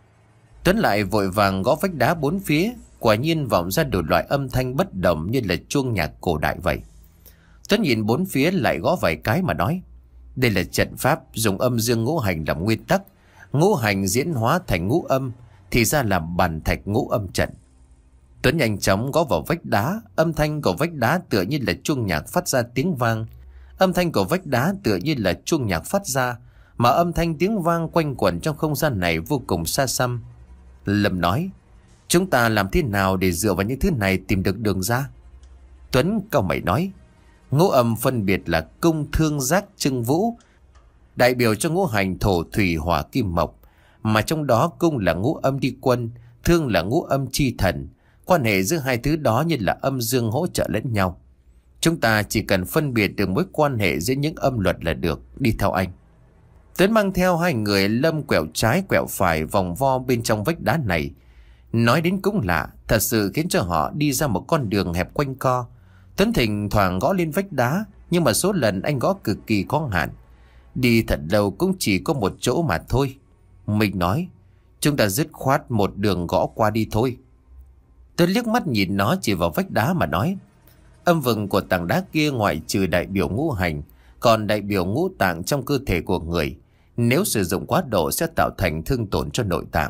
Tuấn lại vội vàng gõ vách đá bốn phía. Quả nhiên vọng ra đủ loại âm thanh bất đồng như là chuông nhạc cổ đại vậy. Tuấn nhìn bốn phía lại gõ vài cái mà nói: đây là trận pháp dùng âm dương ngũ hành làm nguyên tắc. Ngũ hành diễn hóa thành ngũ âm, thì ra là bàn thạch ngũ âm trận. Tuấn nhanh chóng gõ vào vách đá. Âm thanh của vách đá tựa như là chuông nhạc phát ra tiếng vang. Âm thanh của vách đá tựa như là chuông nhạc phát ra, mà âm thanh tiếng vang quanh quẩn trong không gian này vô cùng xa xăm. Lâm nói: chúng ta làm thế nào để dựa vào những thứ này tìm được đường ra? Tuấn cau mày nói: ngũ âm phân biệt là cung thương giác trưng vũ, đại biểu cho ngũ hành thổ thủy hỏa kim mộc, mà trong đó cung là ngũ âm đi quân, thương là ngũ âm chi thần. Quan hệ giữa hai thứ đó như là âm dương hỗ trợ lẫn nhau. Chúng ta chỉ cần phân biệt được mối quan hệ giữa những âm luật là được. Đi theo anh. Tuấn mang theo hai người. Lâm quẹo trái quẹo phải vòng vo bên trong vách đá này. Nói đến cũng lạ, thật sự khiến cho họ đi ra một con đường hẹp quanh co. Tuấn thỉnh thoảng gõ lên vách đá, nhưng mà số lần anh gõ cực kỳ có hạn. Đi thật lâu cũng chỉ có một chỗ mà thôi. Mình nói: chúng ta dứt khoát một đường gõ qua đi thôi. Tuấn liếc mắt nhìn nó chỉ vào vách đá mà nói: âm vừng của tảng đá kia ngoại trừ đại biểu ngũ hành, còn đại biểu ngũ tạng trong cơ thể của người. Nếu sử dụng quá độ sẽ tạo thành thương tổn cho nội tạng.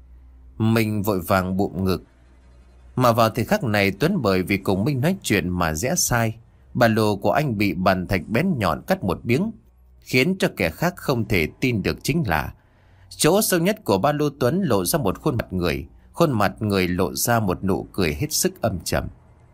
Mình vội vàng bụng ngực. Mà vào thời khắc này Tuấn bởi vì cùng Minh nói chuyện mà rẽ sai. Ba lô của anh bị bàn thạch bén nhọn cắt một miếng, khiến cho kẻ khác không thể tin được chính là chỗ sâu nhất của ba lô Tuấn lộ ra một khuôn mặt người. Khuôn mặt người lộ ra một nụ cười hết sức âm trầm.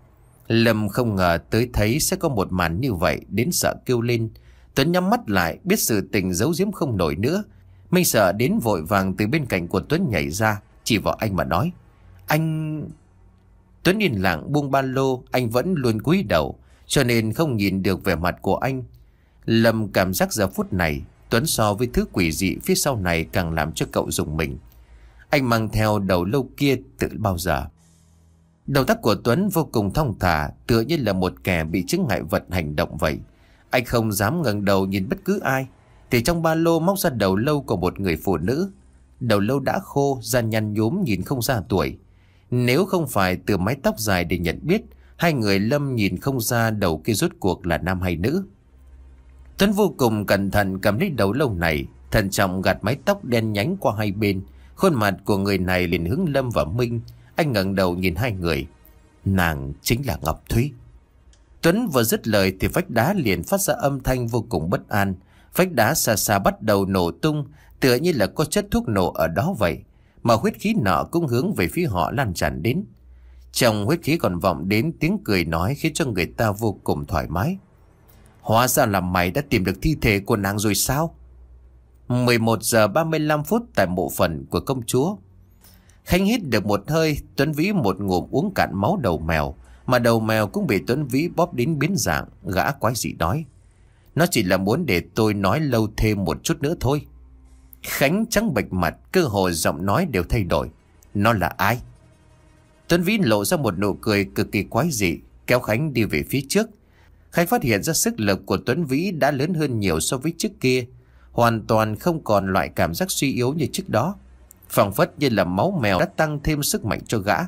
Lâm không ngờ tới thấy sẽ có một màn như vậy, đến sợ kêu lên. Tuấn nhắm mắt lại, biết sự tình giấu giếm không nổi nữa. Minh sợ đến vội vàng từ bên cạnh của Tuấn nhảy ra, chỉ vào anh mà nói: anh... Tuấn yên lặng buông ba lô. Anh vẫn luôn cúi đầu, cho nên không nhìn được vẻ mặt của anh. Lâm cảm giác giờ phút này Tuấn so với thứ quỷ dị phía sau này càng làm cho cậu rùng mình. Anh mang theo đầu lâu kia từ bao giờ. Động tác của Tuấn vô cùng thong thả, tựa như là một kẻ bị chứng ngại vật hành động vậy. Anh không dám ngẩng đầu nhìn bất cứ ai. Thì trong ba lô móc ra đầu lâu của một người phụ nữ. Đầu lâu đã khô, da nhăn nhúm nhìn không ra tuổi. Nếu không phải từ mái tóc dài để nhận biết, hai người Lâm nhìn không ra đầu kia rốt cuộc là nam hay nữ. Tuấn vô cùng cẩn thận cầm lấy đầu lâu này, thận trọng gạt mái tóc đen nhánh qua hai bên. Khuôn mặt của người này liền hướng Lâm và Minh. Anh ngẩng đầu nhìn hai người. Nàng chính là Ngọc Thúy. Tuấn vừa dứt lời thì vách đá liền phát ra âm thanh vô cùng bất an. Vách đá xa xa bắt đầu nổ tung, tựa như là có chất thuốc nổ ở đó vậy. Mà huyết khí nọ cũng hướng về phía họ lan tràn đến. Trong huyết khí còn vọng đến tiếng cười nói khiến cho người ta vô cùng thoải mái. Hóa ra là mày đã tìm được thi thể của nàng rồi sao? mười một giờ ba mươi lăm phút tại mộ phần của công chúa. Khánh hít được một hơi, Tuấn Vĩ một ngụm uống cạn máu đầu mèo. Mà đầu mèo cũng bị Tuấn Vĩ bóp đến biến dạng. Gã quái dị nói: nó chỉ là muốn để tôi nói lâu thêm một chút nữa thôi. Khánh trắng bệch mặt, cơ hồ giọng nói đều thay đổi. Nó là ai? Tuấn Vĩ lộ ra một nụ cười cực kỳ quái dị, kéo Khánh đi về phía trước. Khánh phát hiện ra sức lực của Tuấn Vĩ đã lớn hơn nhiều so với trước kia, hoàn toàn không còn loại cảm giác suy yếu như trước đó. Phảng phất như là máu mèo đã tăng thêm sức mạnh cho gã.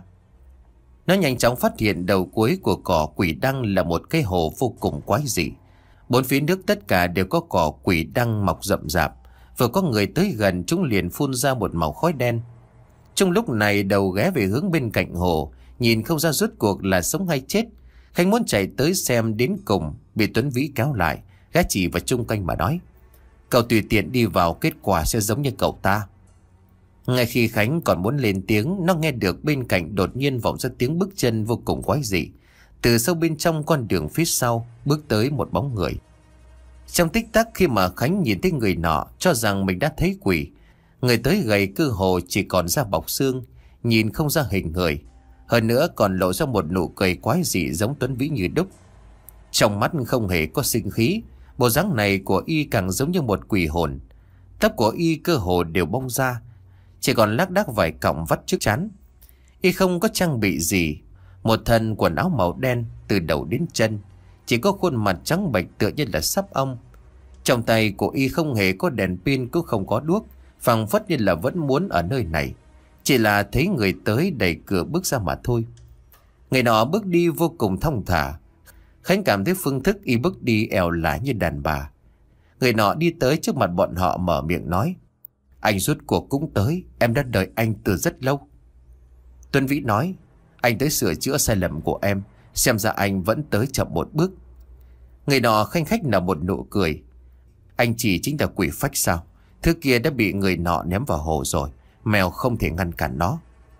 Nó nhanh chóng phát hiện đầu cuối của cỏ quỷ đăng là một cái hồ vô cùng quái dị. Bốn phía nước tất cả đều có cỏ quỷ đăng mọc rậm rạp. Vừa có người tới gần, chúng liền phun ra một màu khói đen. Trong lúc này đầu ghé về hướng bên cạnh hồ, nhìn không ra rốt cuộc là sống hay chết. Khánh muốn chạy tới xem đến cùng, bị Tuấn Vĩ kéo lại. Gã chỉ vào chung quanh mà nói: cậu tùy tiện đi vào, kết quả sẽ giống như cậu ta. Ngay khi Khánh còn muốn lên tiếng, nó nghe được bên cạnh đột nhiên vọng ra tiếng bước chân vô cùng quái dị. Từ sâu bên trong con đường phía sau bước tới một bóng người. Trong tích tắc, khi mà Khánh nhìn thấy người nọ, cho rằng mình đã thấy quỷ. Người tới gầy cơ hồ chỉ còn da bọc xương, nhìn không ra hình người. Hơn nữa còn lộ ra một nụ cười quái dị giống Tuấn Vĩ như đúc. Trong mắt không hề có sinh khí. Bộ dáng này của y càng giống như một quỷ hồn. Tóc của y cơ hồ đều bong ra, chỉ còn lác đác vài cọng vắt trước trán. Y không có trang bị gì, một thân quần áo màu đen từ đầu đến chân, chỉ có khuôn mặt trắng bệch tựa như là sắp ong. Trong tay của y không hề có đèn pin, cũng không có đuốc, phảng phất như là vẫn muốn ở nơi này, chỉ là thấy người tới đẩy cửa bước ra mà thôi. Người nọ bước đi vô cùng thong thả. Khánh cảm thấy phương thức y bước đi ẻo lả như đàn bà. Người nọ đi tới trước mặt bọn họ mở miệng nói: anh rốt cuộc cũng tới, em đã đợi anh từ rất lâu. Tuấn Vĩ nói: anh tới sửa chữa sai lầm của em, xem ra anh vẫn tới chậm một bước. Người nọ khanh khách nở một nụ cười: anh chỉ chính là quỷ phách sao? Thứ kia đã bị người nọ ném vào hồ rồi, mèo không thể ngăn cản nó.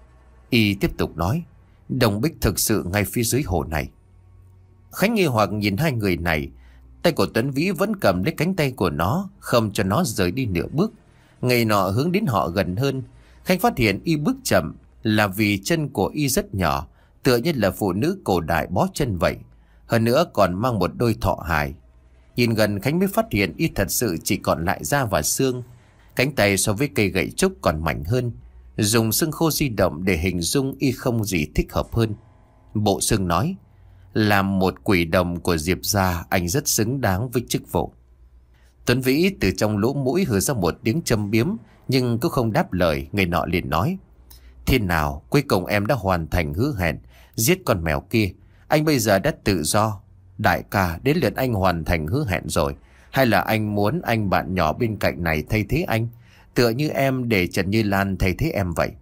Y tiếp tục nói: đồng bích thực sự ngay phía dưới hồ này. Khánh nghi hoặc nhìn hai người này. Tay của Tuấn Vĩ vẫn cầm lấy cánh tay của nó, không cho nó rời đi nửa bước. Người nọ hướng đến họ gần hơn. Khánh phát hiện y bước chậm là vì chân của y rất nhỏ, tựa như là phụ nữ cổ đại bó chân vậy. Hơn nữa còn mang một đôi thọ hài. Nhìn gần Khánh mới phát hiện y thật sự chỉ còn lại da và xương. Cánh tay so với cây gậy trúc còn mảnh hơn. Dùng xương khô di động để hình dung y không gì thích hợp hơn. Bộ xương nói: làm một quỷ đồng của Diệp gia, anh rất xứng đáng với chức vụ. Tuấn Vĩ từ trong lỗ mũi hừ ra một tiếng châm biếm, nhưng cũng không đáp lời. Người nọ liền nói: thế nào, cuối cùng em đã hoàn thành hứa hẹn giết con mèo kia. Anh bây giờ đã tự do. Đại ca, đến lượt anh hoàn thành hứa hẹn rồi. Hay là anh muốn anh bạn nhỏ bên cạnh này thay thế anh, tựa như em để Trần Như Lan thay thế em vậy?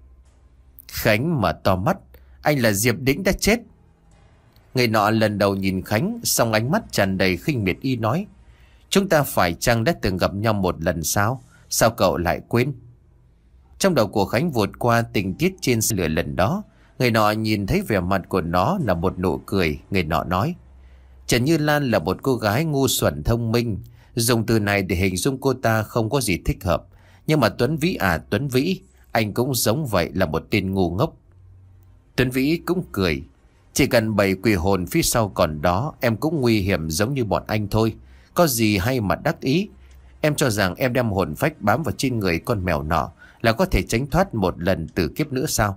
Khánh mở to mắt: anh là Diệp Đĩnh đã chết. Người nọ lần đầu nhìn Khánh, xong ánh mắt tràn đầy khinh miệt y nói: chúng ta phải chăng đã từng gặp nhau một lần sao? Sao cậu lại quên? Trong đầu của Khánh vụt qua tình tiết trên xe lửa lần đó. Người nọ nhìn thấy vẻ mặt của nó là một nụ cười. Người nọ nói: Trần Như Lan là một cô gái ngu xuẩn thông minh. Dùng từ này để hình dung cô ta không có gì thích hợp. Nhưng mà Tuấn Vĩ à Tuấn Vĩ, anh cũng giống vậy, là một tên ngu ngốc. Tuấn Vĩ cũng cười: chỉ cần bảy quỷ hồn phía sau còn đó, em cũng nguy hiểm giống như bọn anh thôi. Có gì hay mà đắc ý? Em cho rằng em đem hồn phách bám vào trên người con mèo nọ là có thể tránh thoát một lần tử kiếp nữa sao?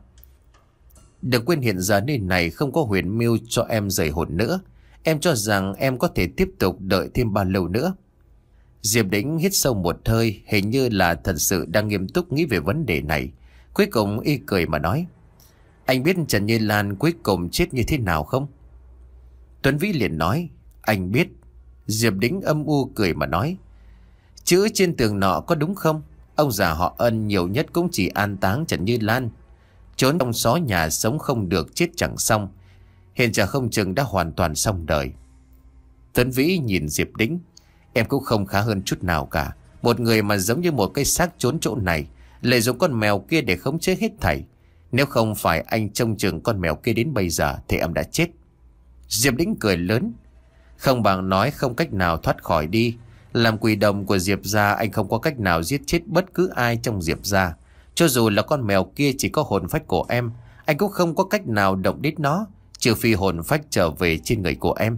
Đừng quên hiện giờ nơi này không có huyền mưu cho em rời hồn nữa. Em cho rằng em có thể tiếp tục đợi thêm bao lâu nữa? Diệp Đĩnh hít sâu một hơi, hình như là thật sự đang nghiêm túc nghĩ về vấn đề này. Cuối cùng y cười mà nói: anh biết Trần Như Lan cuối cùng chết như thế nào không? Tuấn Vĩ liền nói: anh biết. Diệp Đính âm u cười mà nói. Chữ trên tường nọ có đúng không? Ông già họ Ân nhiều nhất cũng chỉ an táng Trần Như Lan. Trốn trong xó nhà sống không được, chết chẳng xong. Hiện giờ không chừng đã hoàn toàn xong đời. Tuấn Vĩ nhìn Diệp Đính. Em cũng không khá hơn chút nào cả. Một người mà giống như một cái xác trốn chỗ này, lợi dụng con mèo kia để khống chế hết thảy. Nếu không phải anh trông chừng con mèo kia đến bây giờ thì em đã chết. Diệp Đính cười lớn. Không bằng nói không cách nào thoát khỏi đi. Làm quỷ đồng của Diệp gia, anh không có cách nào giết chết bất cứ ai trong Diệp gia. Cho dù là con mèo kia chỉ có hồn phách của em, anh cũng không có cách nào động đến nó, trừ phi hồn phách trở về trên người của em.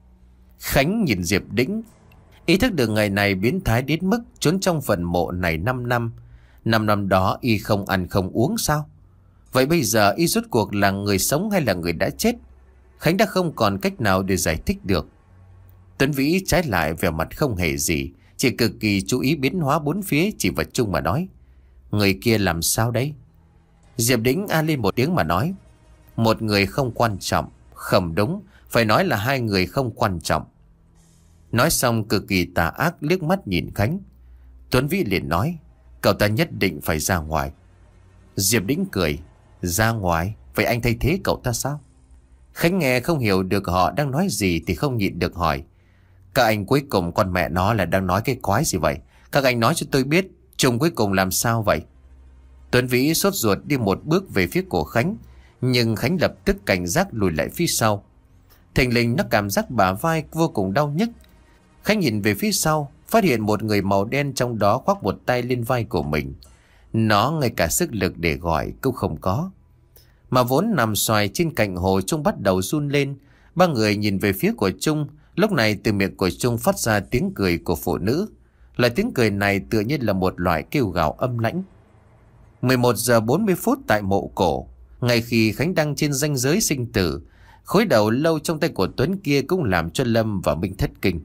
Khánh nhìn Diệp Đính, ý thức được ngày này biến thái đến mức trốn trong phần mộ này 5 năm. Năm năm đó y không ăn không uống sao? Vậy bây giờ y rốt cuộc là người sống hay là người đã chết? Khánh đã không còn cách nào để giải thích được. Tuấn Vĩ trái lại vẻ mặt không hề gì, chỉ cực kỳ chú ý biến hóa bốn phía, chỉ vật chung mà nói. Người kia làm sao đấy? Diệp Đính a lên một tiếng mà nói. Một người không quan trọng. Không đúng, phải nói là hai người không quan trọng. Nói xong cực kỳ tà ác liếc mắt nhìn Khánh. Tuấn Vĩ liền nói. Cậu ta nhất định phải ra ngoài. Diệp Đính cười. Ra ngoài? Vậy anh thay thế cậu ta sao? Khánh nghe không hiểu được họ đang nói gì thì không nhịn được hỏi. Các anh cuối cùng con mẹ nó là đang nói cái quái gì vậy? Các anh nói cho tôi biết Trung cuối cùng làm sao vậy? Tuấn Vĩ sốt ruột đi một bước về phía của Khánh, nhưng Khánh lập tức cảnh giác lùi lại phía sau. Thình lình nó cảm giác bả vai vô cùng đau nhức. Khánh nhìn về phía sau, phát hiện một người màu đen trong đó khoác một tay lên vai của mình. Nó ngay cả sức lực để gọi cũng không có. Mà vốn nằm xoài trên cạnh hồ, Trung bắt đầu run lên. Ba người nhìn về phía của Trung. Lúc này từ miệng của Trung phát ra tiếng cười của phụ nữ. Loại tiếng cười này tựa như là một loại kêu gào âm lãnh. mười một giờ bốn mươi phút tại mộ cổ. Ngay khi Khánh đang trên ranh giới sinh tử, khối đầu lâu trong tay của Tuấn kia cũng làm cho Lâm và Minh thất kinh.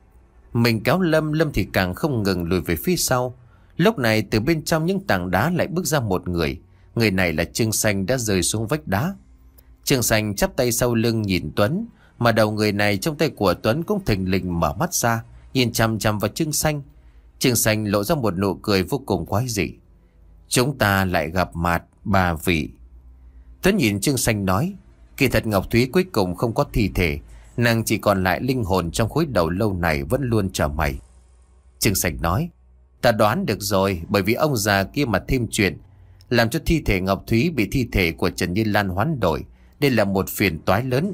Mình kéo Lâm, Lâm thì càng không ngừng lùi về phía sau. Lúc này từ bên trong những tảng đá lại bước ra một người. Người này là Trương Xanh đã rơi xuống vách đá. Trương Xanh chắp tay sau lưng nhìn Tuấn, mà đầu người này trong tay của Tuấn cũng thình lình mở mắt ra, nhìn chằm chằm vào Trương Xanh. Trương Xanh lộ ra một nụ cười vô cùng quái dị. Chúng ta lại gặp mặt, bà vị. Tuấn nhìn Trương Xanh nói. Kỳ thật Ngọc Thúy cuối cùng không có thi thể, nàng chỉ còn lại linh hồn trong khối đầu lâu này vẫn luôn chờ mày. Trương Xanh nói. Ta đoán được rồi, bởi vì ông già kia mà thêm chuyện, làm cho thi thể Ngọc Thúy bị thi thể của Trần Như Lan hoán đổi. Đây là một phiền toái lớn.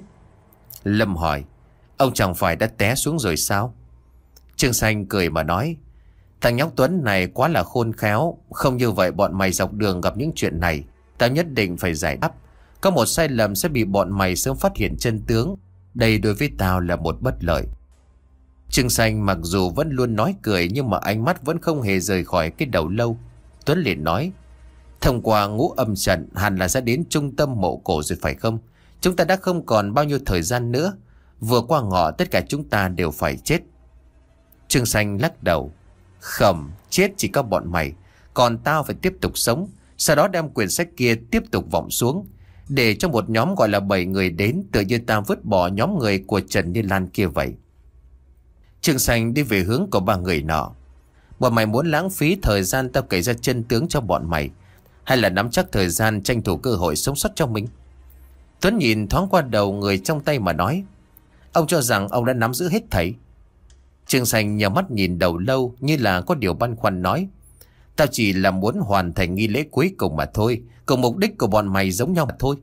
Lâm hỏi. Ông chẳng phải đã té xuống rồi sao? Trương Xanh cười mà nói. Thằng nhóc Tuấn này quá là khôn khéo. Không như vậy bọn mày dọc đường gặp những chuyện này, tao nhất định phải giải đáp. Có một sai lầm sẽ bị bọn mày sớm phát hiện chân tướng. Đây đối với tao là một bất lợi. Trương Xanh mặc dù vẫn luôn nói cười, nhưng mà ánh mắt vẫn không hề rời khỏi cái đầu lâu. Tuấn liền nói. Thông qua ngũ âm trận, hẳn là sẽ đến trung tâm mộ cổ rồi phải không? Chúng ta đã không còn bao nhiêu thời gian nữa. Vừa qua ngọ tất cả chúng ta đều phải chết. Trương Xanh lắc đầu. Không, chết chỉ có bọn mày. Còn tao phải tiếp tục sống. Sau đó đem quyển sách kia tiếp tục vọng xuống, để cho một nhóm gọi là bảy người đến, tự như ta vứt bỏ nhóm người của Trần Như Lan kia vậy. Trương Xanh đi về hướng của ba người nọ. Bọn mày muốn lãng phí thời gian tao kể ra chân tướng cho bọn mày, hay là nắm chắc thời gian tranh thủ cơ hội sống sót cho mình? Tuấn nhìn thoáng qua đầu người trong tay mà nói. Ông cho rằng ông đã nắm giữ hết thảy. Trương Xanh nhờ mắt nhìn đầu lâu như là có điều băn khoăn nói. Tao chỉ là muốn hoàn thành nghi lễ cuối cùng mà thôi. Cùng mục đích của bọn mày giống nhau mà thôi.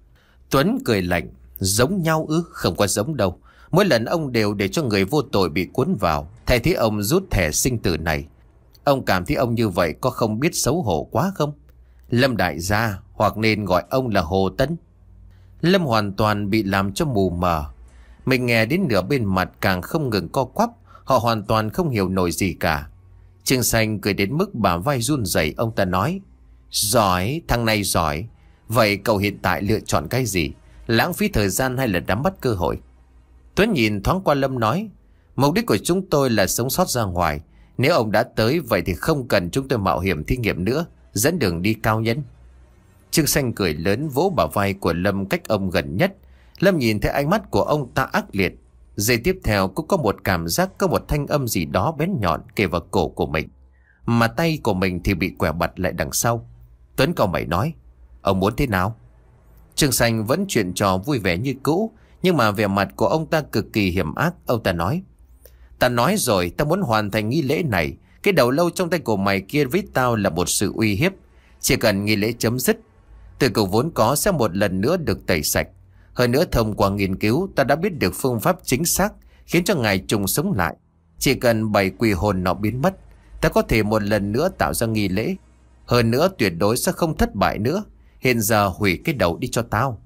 Tuấn cười lạnh. Giống nhau ư? Không có giống đâu. Mỗi lần ông đều để cho người vô tội bị cuốn vào, thay thế ông rút thẻ sinh tử này. Ông cảm thấy ông như vậy có không biết xấu hổ quá không? Lâm đại gia, hoặc nên gọi ông là Hồ Tấn. Lâm hoàn toàn bị làm cho mù mờ. Mình nghe đến nửa bên mặt càng không ngừng co quắp. Họ hoàn toàn không hiểu nổi gì cả. Trương Xanh cười đến mức bả vai run rẩy. Ông ta nói. Giỏi, thằng này giỏi. Vậy cậu hiện tại lựa chọn cái gì? Lãng phí thời gian hay là nắm bắt cơ hội? Tuấn nhìn thoáng qua Lâm nói. Mục đích của chúng tôi là sống sót ra ngoài. Nếu ông đã tới vậy thì không cần chúng tôi mạo hiểm thí nghiệm nữa. Dẫn đường đi cao nhân. Trương Xanh cười lớn vỗ bả vai của Lâm cách ông gần nhất. Lâm nhìn thấy ánh mắt của ông ta ác liệt. Giây tiếp theo cũng có một cảm giác có một thanh âm gì đó bén nhọn kề vào cổ của mình. Mà tay của mình thì bị quẹo bặt lại đằng sau. Tuấn cau mày nói: Ông muốn thế nào? Trương Xanh vẫn chuyện trò vui vẻ như cũ, nhưng mà vẻ mặt của ông ta cực kỳ hiểm ác. Ông ta nói: Ta nói rồi, ta muốn hoàn thành nghi lễ này. Cái đầu lâu trong tay của mày kia với tao là một sự uy hiếp. Chỉ cần nghi lễ chấm dứt, từ cầu vốn có sẽ một lần nữa được tẩy sạch. Hơn nữa thông qua nghiên cứu, ta đã biết được phương pháp chính xác khiến cho ngài trùng sống lại. Chỉ cần bảy quỷ hồn nó biến mất, ta có thể một lần nữa tạo ra nghi lễ. Hơn nữa tuyệt đối sẽ không thất bại nữa. Hiện giờ hủy cái đầu đi cho tao.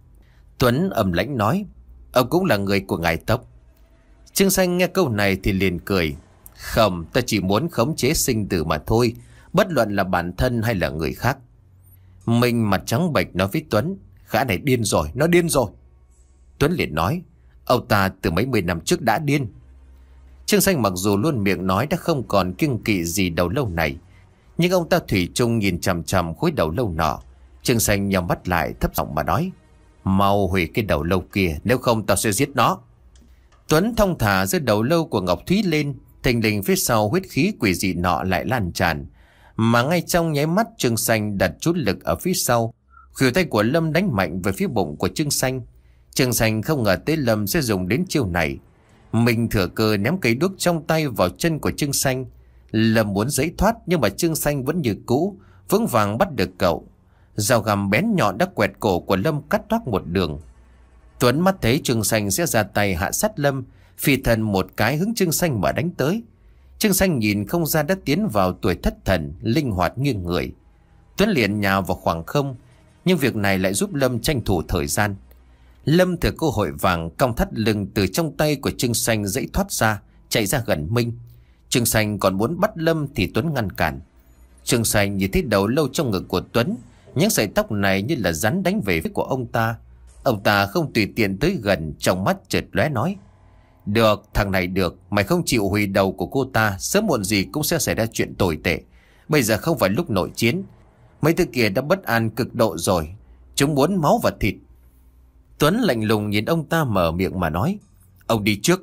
Tuấn ầm lãnh nói: Ông cũng là người của ngài tộc. Trương Xanh nghe câu này thì liền cười: Không, ta chỉ muốn khống chế sinh tử mà thôi, bất luận là bản thân hay là người khác. Mình mặt trắng bệch nói với Tuấn: Gã này điên rồi, nó điên rồi. Tuấn liền nói: Ông ta từ mấy mươi năm trước đã điên. Trương Xanh mặc dù luôn miệng nói đã không còn kiêng kỵ gì đầu lâu này, nhưng ông ta thủy chung nhìn chằm chằm khối đầu lâu nọ. Trương Xanh nhắm mắt lại thấp giọng mà nói: Mau hủy cái đầu lâu kia, nếu không tao sẽ giết nó. Tuấn thong thả giơ đầu lâu của Ngọc Thúy lên. Thình lình phía sau huyết khí quỷ dị nọ lại lan tràn. Mà ngay trong nháy mắt, Trương Xanh đặt chút lực ở phía sau. Khuỷu tay của Lâm đánh mạnh về phía bụng của Trương Xanh. Trương Xanh không ngờ tới Lâm sẽ dùng đến chiêu này. Mình thừa cơ ném cây đuốc trong tay vào chân của Trương Xanh. Lâm muốn giãy thoát, nhưng mà Trương Xanh vẫn như cũ, vững vàng bắt được cậu. Dao găm bén nhọn đã quẹt cổ của Lâm cắt toác một đường. Tuấn mắt thấy Trương Xanh sẽ ra tay hạ sát Lâm, phi thần một cái hướng Trương Xanh mà đánh tới. Trương Xanh nhìn không ra đã tiến vào tuổi thất thần, linh hoạt nghiêng người. Tuấn liền nhào vào khoảng không, nhưng việc này lại giúp Lâm tranh thủ thời gian. Lâm thừa cơ hội vàng cong thắt lưng từ trong tay của Trương Xanh giãy thoát ra, chạy ra gần Minh. Trương Xanh còn muốn bắt Lâm thì Tuấn ngăn cản. Trương Xanh nhìn thấy đầu lâu trong ngực của Tuấn, những sợi tóc này như là rắn đánh về phía của ông ta. Ông ta không tùy tiện tới gần, trong mắt chợt lóe nói: Được, thằng này được. Mày không chịu hủy đầu của cô ta, sớm muộn gì cũng sẽ xảy ra chuyện tồi tệ. Bây giờ không phải lúc nội chiến. Mấy thứ kia đã bất an cực độ rồi, chúng muốn máu và thịt. Tuấn lạnh lùng nhìn ông ta mở miệng mà nói: Ông đi trước.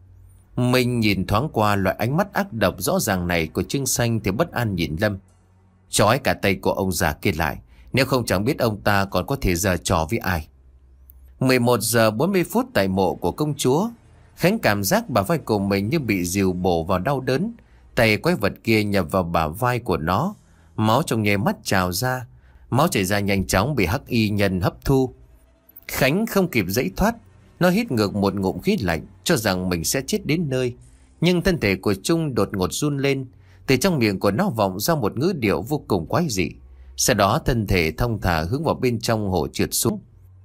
Mình nhìn thoáng qua loại ánh mắt ác độc rõ ràng này của Trương Xanh thì bất an nhìn Lâm. Trói cả tay của ông già kia lại, nếu không chẳng biết ông ta còn có thể giở trò với ai. mười một giờ bốn mươi phút tại mộ của công chúa. Khánh cảm giác bả vai của mình như bị rìu bổ vào đau đớn. Tay quái vật kia nhập vào bả vai của nó. Máu trong nháy mắt trào ra. Máu chảy ra nhanh chóng bị hắc y nhân hấp thu. Khánh không kịp giãy thoát, nó hít ngược một ngụm khí lạnh, cho rằng mình sẽ chết đến nơi. Nhưng thân thể của Trung đột ngột run lên. Từ trong miệng của nó vọng ra một ngữ điệu vô cùng quái dị. Sau đó thân thể thong thả hướng vào bên trong hồ trượt xuống.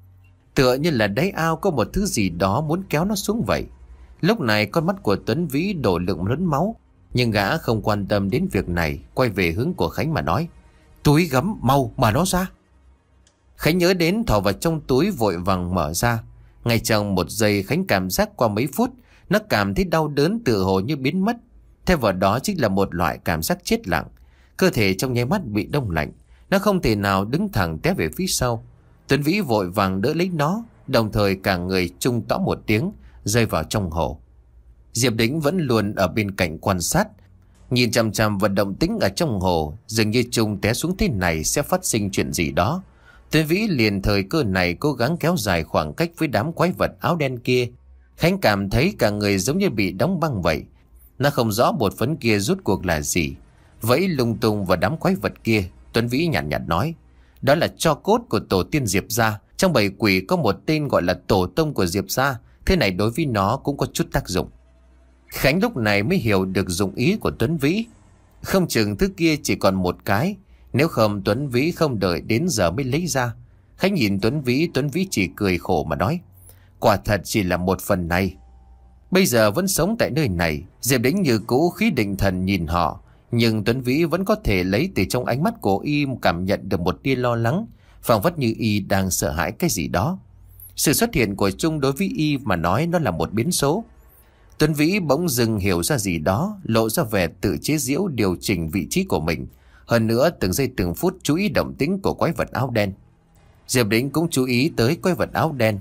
Tựa như là đáy ao có một thứ gì đó muốn kéo nó xuống vậy. Lúc này con mắt của Tuấn Vĩ đổ lượng lớn máu, nhưng gã không quan tâm đến việc này, quay về hướng của Khánh mà nói: Túi gấm, mau mở nó ra. Khánh nhớ đến thò vào trong túi vội vàng mở ra. Ngay trong một giây, Khánh cảm giác qua mấy phút nó cảm thấy đau đớn tự hồ như biến mất. Theo vào đó chính là một loại cảm giác chết lặng. Cơ thể trong nháy mắt bị đông lạnh, nó không thể nào đứng thẳng té về phía sau. Tuấn Vĩ vội vàng đỡ lấy nó, đồng thời cả người trung tõ một tiếng rơi vào trong hồ. Diệp Đĩnh vẫn luôn ở bên cạnh quan sát, nhìn chằm chằm vào động tĩnh ở trong hồ. Dường như Trung té xuống thế này sẽ phát sinh chuyện gì đó. Tuấn Vĩ liền thời cơ này cố gắng kéo dài khoảng cách với đám quái vật áo đen kia. Khánh cảm thấy cả người giống như bị đóng băng vậy. Nó không rõ bột phấn kia rút cuộc là gì. Vẫy lung tung vào đám quái vật kia, Tuấn Vĩ nhàn nhạt, nhạt nói: Đó là tro cốt của tổ tiên Diệp gia. Trong bầy quỷ có một tên gọi là tổ tông của Diệp gia. Thế này đối với nó cũng có chút tác dụng. Khánh lúc này mới hiểu được dụng ý của Tuấn Vĩ. Không chừng thứ kia chỉ còn một cái, nếu không Tuấn Vĩ không đợi đến giờ mới lấy ra. Khánh nhìn Tuấn Vĩ, Tuấn Vĩ chỉ cười khổ mà nói: Quả thật chỉ là một phần này. Bây giờ vẫn sống tại nơi này. Diệp Đĩnh như cũ khí định thần nhìn họ, nhưng Tuấn Vĩ vẫn có thể lấy từ trong ánh mắt của y cảm nhận được một tia lo lắng, phảng phất như y đang sợ hãi cái gì đó. Sự xuất hiện của Trung đối với y mà nói nó là một biến số. Tuấn Vĩ bỗng dưng hiểu ra gì đó, lộ ra vẻ tự chế giễu điều chỉnh vị trí của mình. Hơn nữa từng giây từng phút chú ý động tĩnh của quái vật áo đen. Diệp Đĩnh cũng chú ý tới quái vật áo đen.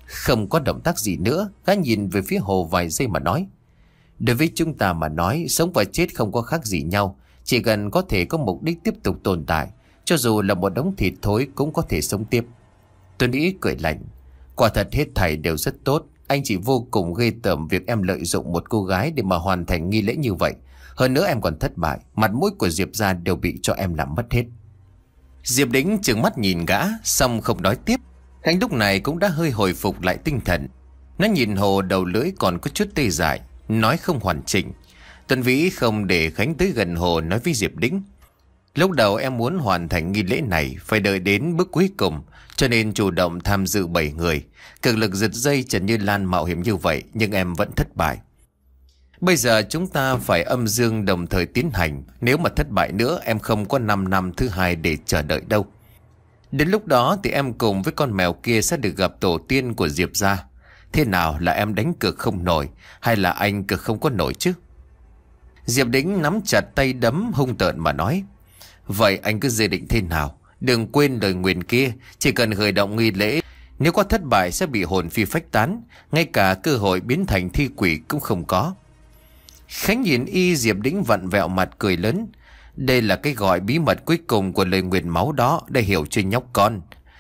Không có động tác gì nữa, gã nhìn về phía Hồ vài giây mà nói: đối với chúng ta mà nói, sống và chết không có khác gì nhau. Chỉ cần có thể có mục đích tiếp tục tồn tại, cho dù là một đống thịt thối cũng có thể sống tiếp. Tuấn Vĩ cười lạnh: quả thật hết thảy đều rất tốt. Anh chỉ vô cùng ghê tởm việc em lợi dụng một cô gái để mà hoàn thành nghi lễ như vậy. Hơn nữa em còn thất bại, mặt mũi của Diệp gia đều bị cho em làm mất hết. Diệp Đĩnh trừng mắt nhìn gã, xong không nói tiếp. Khánh lúc này cũng đã hơi hồi phục lại tinh thần. Nó nhìn Hồ đầu lưỡi còn có chút tê dại, nói không hoàn chỉnh. Tuấn Vĩ không để Khánh tới gần Hồ, nói với Diệp Đĩnh: lúc đầu em muốn hoàn thành nghi lễ này phải đợi đến bước cuối cùng, cho nên chủ động tham dự bảy người, cực lực giật dây Trần Như Lan mạo hiểm như vậy, nhưng em vẫn thất bại. Bây giờ chúng ta phải âm dương đồng thời tiến hành. Nếu mà thất bại nữa, em không có năm năm thứ hai để chờ đợi đâu. Đến lúc đó thì em cùng với con mèo kia sẽ được gặp tổ tiên của Diệp gia. Thế nào, là em đánh cược không nổi, hay là anh cược không có nổi chứ? Diệp Đĩnh nắm chặt tay đấm, hung tợn mà nói: vậy anh cứ dự định thế nào? Đừng quên lời nguyền kia, chỉ cần khởi động nghi lễ, nếu có thất bại sẽ bị hồn phi phách tán, ngay cả cơ hội biến thành thi quỷ cũng không có. Khánh nhìn y Diệp Đĩnh vặn vẹo mặt cười lớn: đây là cái gọi bí mật cuối cùng của lời nguyền máu đó, để hiểu cho nhóc con.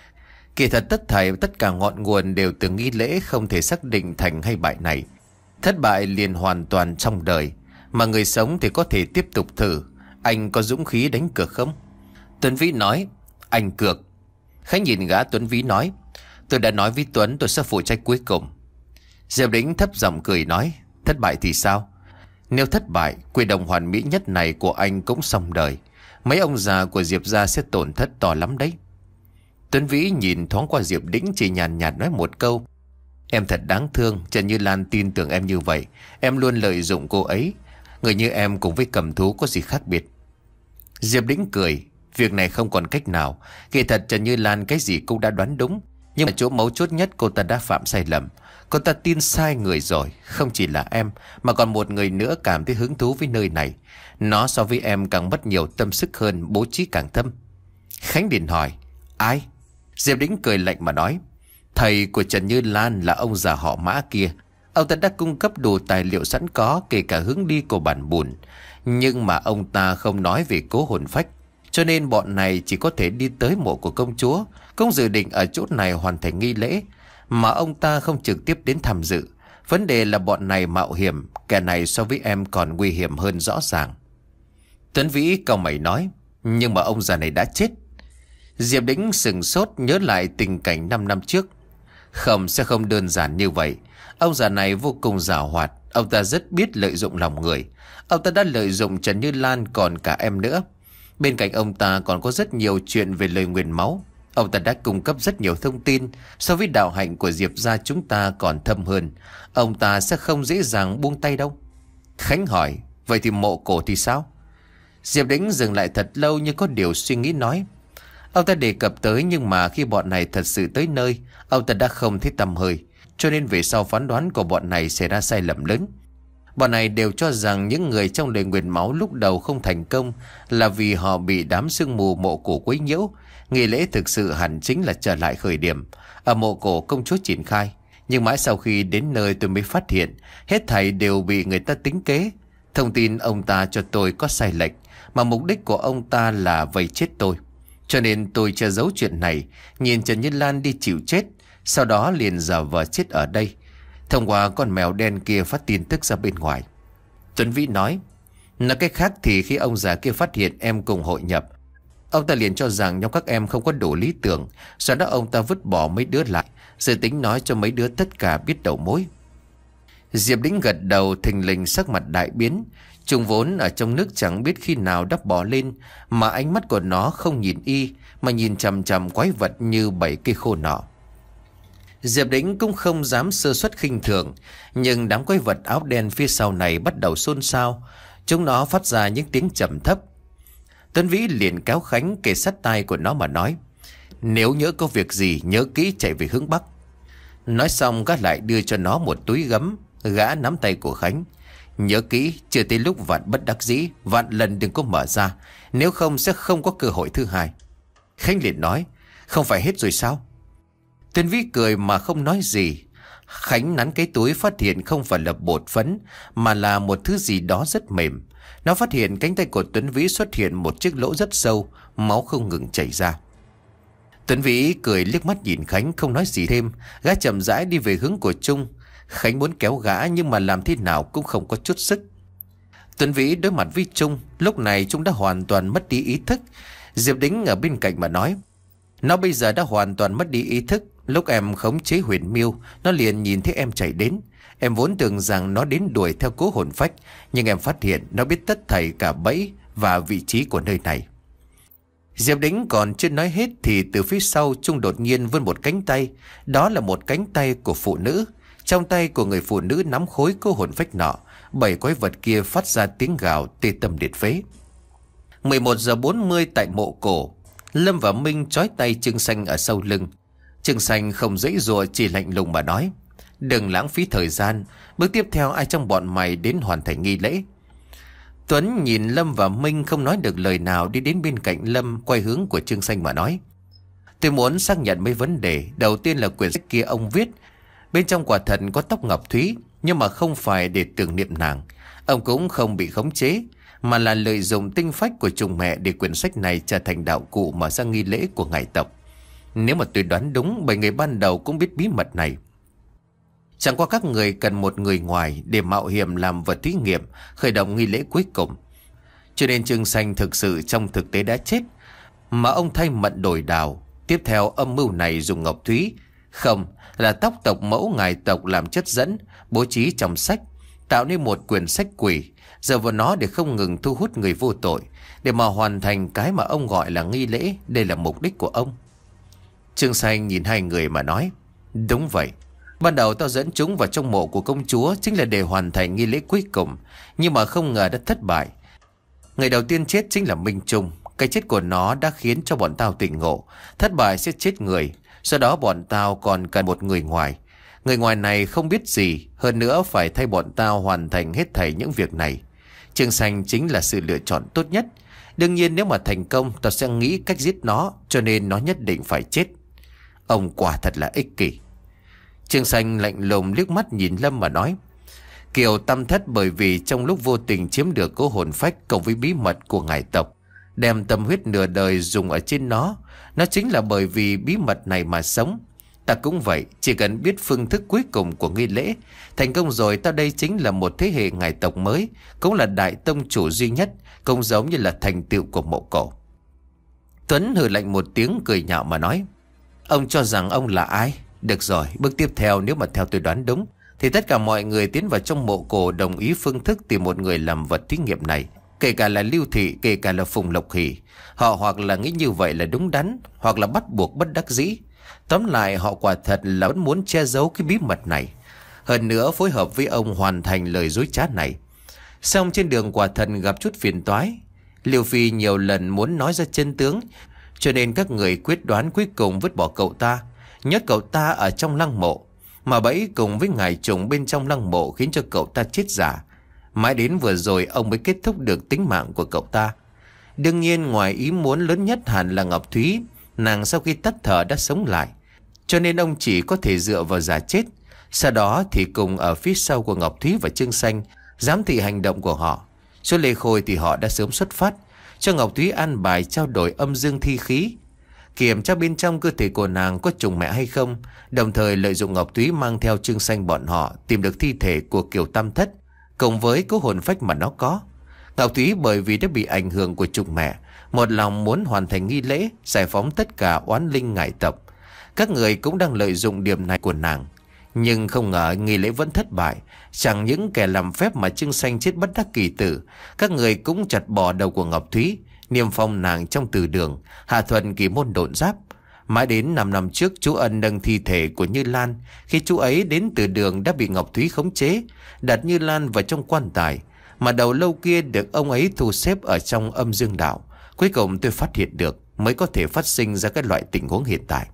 Kỳ thật tất thảy tất cả ngọn nguồn đều từ nghi lễ không thể xác định thành hay bại này. Thất bại liền hoàn toàn trong đời, mà người sống thì có thể tiếp tục thử. Anh có dũng khí đánh cược không? Tuấn Vĩ nói: anh cược. Khánh nhìn gã Tuấn Vĩ nói: tôi đã nói với Tuấn tôi sẽ phụ trách cuối cùng. Diệp Đĩnh thấp giọng cười nói: thất bại thì sao? Nếu thất bại, quy đồng hoàn mỹ nhất này của anh cũng xong đời. Mấy ông già của Diệp gia sẽ tổn thất to lắm đấy. Tuấn Vĩ nhìn thoáng qua Diệp Đĩnh, chỉ nhàn nhạt nói một câu: em thật đáng thương. Trần Như Lan tin tưởng em như vậy, em luôn lợi dụng cô ấy. Người như em cùng với cầm thú có gì khác biệt? Diệp Đĩnh cười: việc này không còn cách nào. Kỳ thật Trần Như Lan cái gì cũng đã đoán đúng, nhưng mà chỗ mấu chốt nhất cô ta đã phạm sai lầm. Cô ta tin sai người rồi. Không chỉ là em, mà còn một người nữa cảm thấy hứng thú với nơi này. Nó so với em càng mất nhiều tâm sức hơn, bố trí càng thâm. Khánh liền hỏi: ai? Diệp Đĩnh cười lạnh mà nói: thầy của Trần Như Lan là ông già họ Mã kia. Ông ta đã cung cấp đủ tài liệu sẵn có, kể cả hướng đi của bản bùn. Nhưng mà ông ta không nói về cố hồn phách, cho nên bọn này chỉ có thể đi tới mộ của công chúa, cũng dự định ở chỗ này hoàn thành nghi lễ, mà ông ta không trực tiếp đến tham dự. Vấn đề là bọn này mạo hiểm, kẻ này so với em còn nguy hiểm hơn rõ ràng. Tuấn Vĩ cau mày nói: nhưng mà ông già này đã chết. Diệp Đĩnh sừng sốt nhớ lại tình cảnh năm năm trước. Không, sẽ không đơn giản như vậy. Ông già này vô cùng giàu hoạt. Ông ta rất biết lợi dụng lòng người. Ông ta đã lợi dụng Trần Như Lan còn cả em nữa. Bên cạnh ông ta còn có rất nhiều chuyện về lời nguyền máu. Ông ta đã cung cấp rất nhiều thông tin, so với đạo hạnh của Diệp gia chúng ta còn thâm hơn. Ông ta sẽ không dễ dàng buông tay đâu. Khánh hỏi: vậy thì mộ cổ thì sao? Diệp Đĩnh dừng lại thật lâu như có điều suy nghĩ nói: ông ta đề cập tới, nhưng mà khi bọn này thật sự tới nơi, ông ta đã không thấy tăm hơi. Cho nên về sau phán đoán của bọn này xảy ra sai lầm lớn. Bọn này đều cho rằng những người trong lời nguyền máu lúc đầu không thành công là vì họ bị đám sương mù mộ cổ quấy nhiễu. Nghi lễ thực sự hẳn chính là trở lại khởi điểm ở mộ cổ công chúa triển khai. Nhưng mãi sau khi đến nơi tôi mới phát hiện hết thảy đều bị người ta tính kế. Thông tin ông ta cho tôi có sai lệch, mà mục đích của ông ta là vây chết tôi. Cho nên tôi che giấu chuyện này, nhìn Trần Như Lan đi chịu chết, sau đó liền giả vờ chết ở đây, thông qua con mèo đen kia phát tin tức ra bên ngoài. Tuấn Vĩ nói: nói cách khác thì khi ông già kia phát hiện em cùng hội nhập, ông ta liền cho rằng nhóm các em không có đủ lý tưởng. Sau đó ông ta vứt bỏ mấy đứa lại, dự tính nói cho mấy đứa tất cả biết đầu mối. Diệp Đĩnh gật đầu, thình lình sắc mặt đại biến. Chúng vốn ở trong nước chẳng biết khi nào đắp bỏ lên, mà ánh mắt của nó không nhìn y, mà nhìn chằm chằm quái vật như bảy cây khô nọ. Diệp Đĩnh cũng không dám sơ suất khinh thường, nhưng đám quái vật áo đen phía sau này bắt đầu xôn xao. Chúng nó phát ra những tiếng trầm thấp. Tuấn Vĩ liền kéo Khánh kề sát tai của nó mà nói: nếu nhớ có việc gì nhớ kỹ chạy về hướng Bắc. Nói xong gã lại đưa cho nó một túi gấm. Gã nắm tay của Khánh: nhớ kỹ, chưa tới lúc vạn bất đắc dĩ, vạn lần đừng có mở ra, nếu không sẽ không có cơ hội thứ hai. Khánh liền nói: không phải hết rồi sao? Tuấn Vĩ cười mà không nói gì. Khánh nắn cái túi phát hiện không phải là bột phấn mà là một thứ gì đó rất mềm. Nó phát hiện cánh tay của Tuấn Vĩ xuất hiện một chiếc lỗ rất sâu, máu không ngừng chảy ra. Tuấn Vĩ cười liếc mắt nhìn Khánh không nói gì thêm. Gã chậm rãi đi về hướng của Trung. Khánh muốn kéo gã nhưng mà làm thế nào cũng không có chút sức. Tuấn Vĩ đối mặt với Trung. Lúc này Trung đã hoàn toàn mất đi ý thức. Diệp Đính ở bên cạnh mà nói: Nó bây giờ đã hoàn toàn mất đi ý thức. Lúc em khống chế Huyền Miêu, nó liền nhìn thấy em chạy đến. Em vốn tưởng rằng nó đến đuổi theo Cố Hồn Phách, nhưng em phát hiện nó biết tất thảy cả bẫy và vị trí của nơi này. Diệp Đính còn chưa nói hết thì từ phía sau Trung đột nhiên vươn một cánh tay. Đó là một cánh tay của phụ nữ. Trong tay của người phụ nữ nắm khối Cố Hồn Phách nọ. Bảy quái vật kia phát ra tiếng gào tê tâm liệt phế. mười một giờ bốn mươi tại mộ cổ. Lâm và Minh trói tay Trương Xanh ở sau lưng. Trương Xanh không dãy dụa, chỉ lạnh lùng mà nói: Đừng lãng phí thời gian. Bước tiếp theo ai trong bọn mày đến hoàn thành nghi lễ? Tuấn nhìn Lâm và Minh không nói được lời nào, đi đến bên cạnh Lâm, quay hướng của Trương Xanh mà nói: Tôi muốn xác nhận mấy vấn đề. Đầu tiên là quyển sách kia ông viết, bên trong quả thật có tóc Ngọc Thúy, nhưng mà không phải để tưởng niệm nàng. Ông cũng không bị khống chế, mà là lợi dụng tinh phách của trùng mẹ để quyển sách này trở thành đạo cụ mở ra nghi lễ của ngài tộc. Nếu mà tôi đoán đúng, bảy người ban đầu cũng biết bí mật này. Chẳng qua các người cần một người ngoài để mạo hiểm làm vật thí nghiệm, khởi động nghi lễ cuối cùng. Cho nên Trương Xanh thực sự trong thực tế đã chết, mà ông thay mận đổi đào. Tiếp theo âm mưu này dùng Ngọc Thúy, không, là tóc tộc mẫu ngài tộc làm chất dẫn, bố trí trong sách, tạo nên một quyển sách quỷ, giờ vào nó để không ngừng thu hút người vô tội, để mà hoàn thành cái mà ông gọi là nghi lễ. Đây là mục đích của ông. Trương Xanh nhìn hai người mà nói: Đúng vậy. Ban đầu tao dẫn chúng vào trong mộ của công chúa chính là để hoàn thành nghi lễ cuối cùng, nhưng mà không ngờ đã thất bại. Người đầu tiên chết chính là Minh Trung. Cái chết của nó đã khiến cho bọn tao tỉnh ngộ, thất bại sẽ chết người. Sau đó bọn tao còn cần một người ngoài. Người ngoài này không biết gì, hơn nữa phải thay bọn tao hoàn thành hết thảy những việc này. Trương Xanh chính là sự lựa chọn tốt nhất. Đương nhiên nếu mà thành công, tao sẽ nghĩ cách giết nó, cho nên nó nhất định phải chết. Ông quả thật là ích kỷ. Trương Xanh lạnh lùng liếc mắt nhìn Lâm mà nói: Kiều Tam Thất bởi vì trong lúc vô tình chiếm được Cố Hồn Phách cộng với bí mật của ngài tộc, đem tâm huyết nửa đời dùng ở trên nó. Nó chính là bởi vì bí mật này mà sống. Ta cũng vậy, chỉ cần biết phương thức cuối cùng của nghi lễ, thành công rồi, ta đây chính là một thế hệ ngài tộc mới, cũng là đại tông chủ duy nhất, cũng giống như là thành tựu của mộ cổ. Tuấn hừ lạnh một tiếng cười nhạo mà nói: Ông cho rằng ông là ai? Được rồi, bước tiếp theo nếu mà theo tôi đoán đúng, thì tất cả mọi người tiến vào trong mộ cổ đồng ý phương thức tìm một người làm vật thí nghiệm này. Kể cả là Lưu Thị, kể cả là Phùng Lộc Hỷ. Họ hoặc là nghĩ như vậy là đúng đắn, hoặc là bắt buộc bất đắc dĩ. Tóm lại họ quả thật là vẫn muốn che giấu cái bí mật này, hơn nữa phối hợp với ông hoàn thành lời dối trá này. Xong trên đường quả thật gặp chút phiền toái. Liêu Phi nhiều lần muốn nói ra chân tướng, cho nên các người quyết đoán cuối cùng vứt bỏ cậu ta, nhốt cậu ta ở trong lăng mộ, mà bẫy cùng với ngài trùng bên trong lăng mộ khiến cho cậu ta chết giả. Mãi đến vừa rồi ông mới kết thúc được tính mạng của cậu ta. Đương nhiên ngoài ý muốn lớn nhất hẳn là Ngọc Thúy. Nàng sau khi tắt thở đã sống lại, cho nên ông chỉ có thể dựa vào giả chết. Sau đó thì cùng ở phía sau của Ngọc Thúy và Trương Xanh giám thị hành động của họ. Số Lê Khôi thì họ đã sớm xuất phát, cho Ngọc Thúy an bài trao đổi âm dương thi khí, kiểm tra bên trong cơ thể của nàng có trùng mẹ hay không, đồng thời lợi dụng Ngọc Thúy mang theo Trương Xanh bọn họ tìm được thi thể của Kiều Tam Thất cùng với Cố Hồn Phách mà nó có. Ngọc Thúy bởi vì đã bị ảnh hưởng của trùng mẹ, một lòng muốn hoàn thành nghi lễ giải phóng tất cả oán linh ngải tộc. Các người cũng đang lợi dụng điểm này của nàng, nhưng không ngờ nghi lễ vẫn thất bại. Chẳng những kẻ làm phép mà Trương Xanh chết bất đắc kỳ tử, các người cũng chặt bỏ đầu của Ngọc Thúy, niêm phong nàng trong từ đường, hạ thuần kỳ môn độn giáp. Mãi đến năm năm trước, chú Ân nâng thi thể của Như Lan. Khi chú ấy đến từ đường đã bị Ngọc Thúy khống chế, đặt Như Lan vào trong quan tài, mà đầu lâu kia được ông ấy thu xếp ở trong âm dương đạo. Cuối cùng tôi phát hiện được, mới có thể phát sinh ra các loại tình huống hiện tại.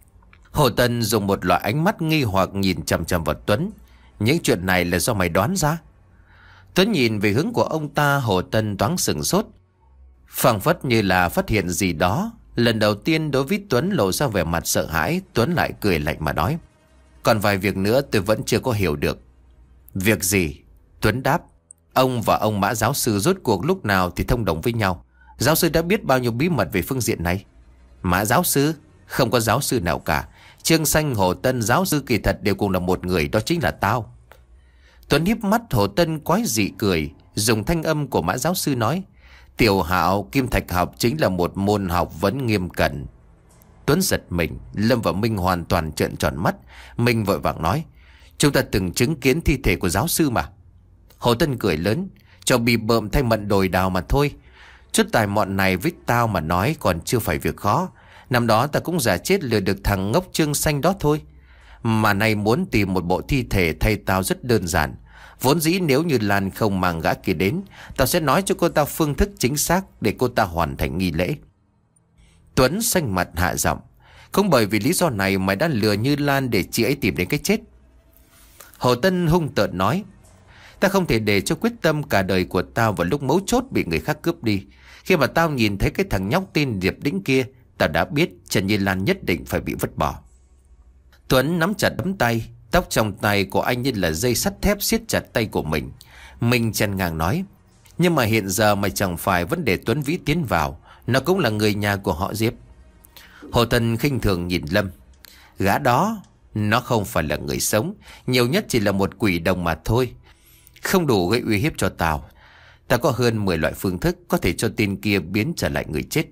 Hồ Tân dùng một loại ánh mắt nghi hoặc nhìn chằm chằm vào Tuấn. Những chuyện này là do mày đoán ra? Tuấn nhìn về hướng của ông ta. Hồ Tân thoáng sửng sốt, phảng phất như là phát hiện gì đó. Lần đầu tiên đối với Tuấn lộ ra vẻ mặt sợ hãi, Tuấn lại cười lạnh mà nói: Còn vài việc nữa tôi vẫn chưa có hiểu được. Việc gì? Tuấn đáp: Ông và ông Mã giáo sư rốt cuộc lúc nào thì thông đồng với nhau? Giáo sư đã biết bao nhiêu bí mật về phương diện này? Mã giáo sư? Không có giáo sư nào cả. Trương Xanh, Hồ Tân, giáo sư kỳ thật đều cùng là một người, đó chính là tao. Tuấn híp mắt. Hồ Tân quái dị cười, dùng thanh âm của Mã giáo sư nói: Tiểu Hạo, kim thạch học chính là một môn học vấn nghiêm cẩn. Tuấn giật mình. Lâm và Minh hoàn toàn trợn tròn mắt. Minh vội vàng nói: Chúng ta từng chứng kiến thi thể của giáo sư mà. Hồ Tân cười lớn: Cho bị bợm thay mận đồi đào mà thôi. Chút tài mọn này với tao mà nói còn chưa phải việc khó. Năm đó ta cũng giả chết lừa được thằng ngốc Trương Xanh đó thôi. Mà nay muốn tìm một bộ thi thể thay tao rất đơn giản. Vốn dĩ nếu như Lan không mang gã kia đến, tao sẽ nói cho cô ta phương thức chính xác để cô ta hoàn thành nghi lễ. Tuấn xanh mặt hạ giọng: Không bởi vì lý do này mày đã lừa Như Lan để chị ấy tìm đến cái chết. Hồ Tân hung tợn nói: Ta không thể để cho quyết tâm cả đời của tao vào lúc mấu chốt bị người khác cướp đi. Khi mà tao nhìn thấy cái thằng nhóc tên Diệp Đĩnh kia, tao đã biết Trần Như Lan nhất định phải bị vứt bỏ. Tuấn nắm chặt nắm tay. Tóc trong tay của anh như là dây sắt thép siết chặt tay của mình. Mình chen ngang nói: Nhưng mà hiện giờ mày chẳng phải vẫn để Tuấn Vĩ tiến vào. Nó cũng là người nhà của họ Diệp. Hồ Tân khinh thường nhìn Lâm: Gã đó, nó không phải là người sống, nhiều nhất chỉ là một quỷ đồng mà thôi. Không đủ gây uy hiếp cho tao. Ta có hơn mười loại phương thức có thể cho tên kia biến trở lại người chết.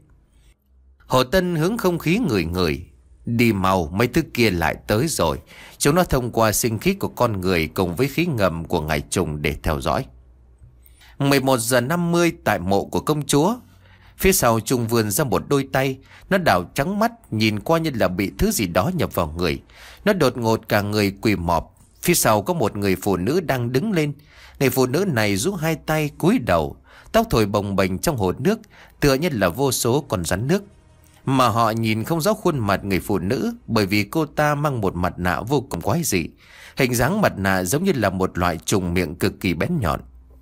Hồ Tân hướng không khí ngửi ngửi: Đi mau, mấy thứ kia lại tới rồi. Chúng nó thông qua sinh khí của con người cùng với khí ngầm của ngài trùng để theo dõi. mười một giờ năm mươi tại mộ của công chúa. Phía sau Trung vươn ra một đôi tay. Nó đảo trắng mắt, nhìn qua như là bị thứ gì đó nhập vào người. Nó đột ngột cả người quỳ mọp. Phía sau có một người phụ nữ đang đứng lên. Người phụ nữ này rũ hai tay cúi đầu, tóc thổi bồng bềnh trong hồ nước, tựa như là vô số con rắn nước. Mà họ nhìn không rõ khuôn mặt người phụ nữ, bởi vì cô ta mang một mặt nạ vô cùng quái dị. Hình dáng mặt nạ giống như là một loại trùng miệng cực kỳ bén nhọn.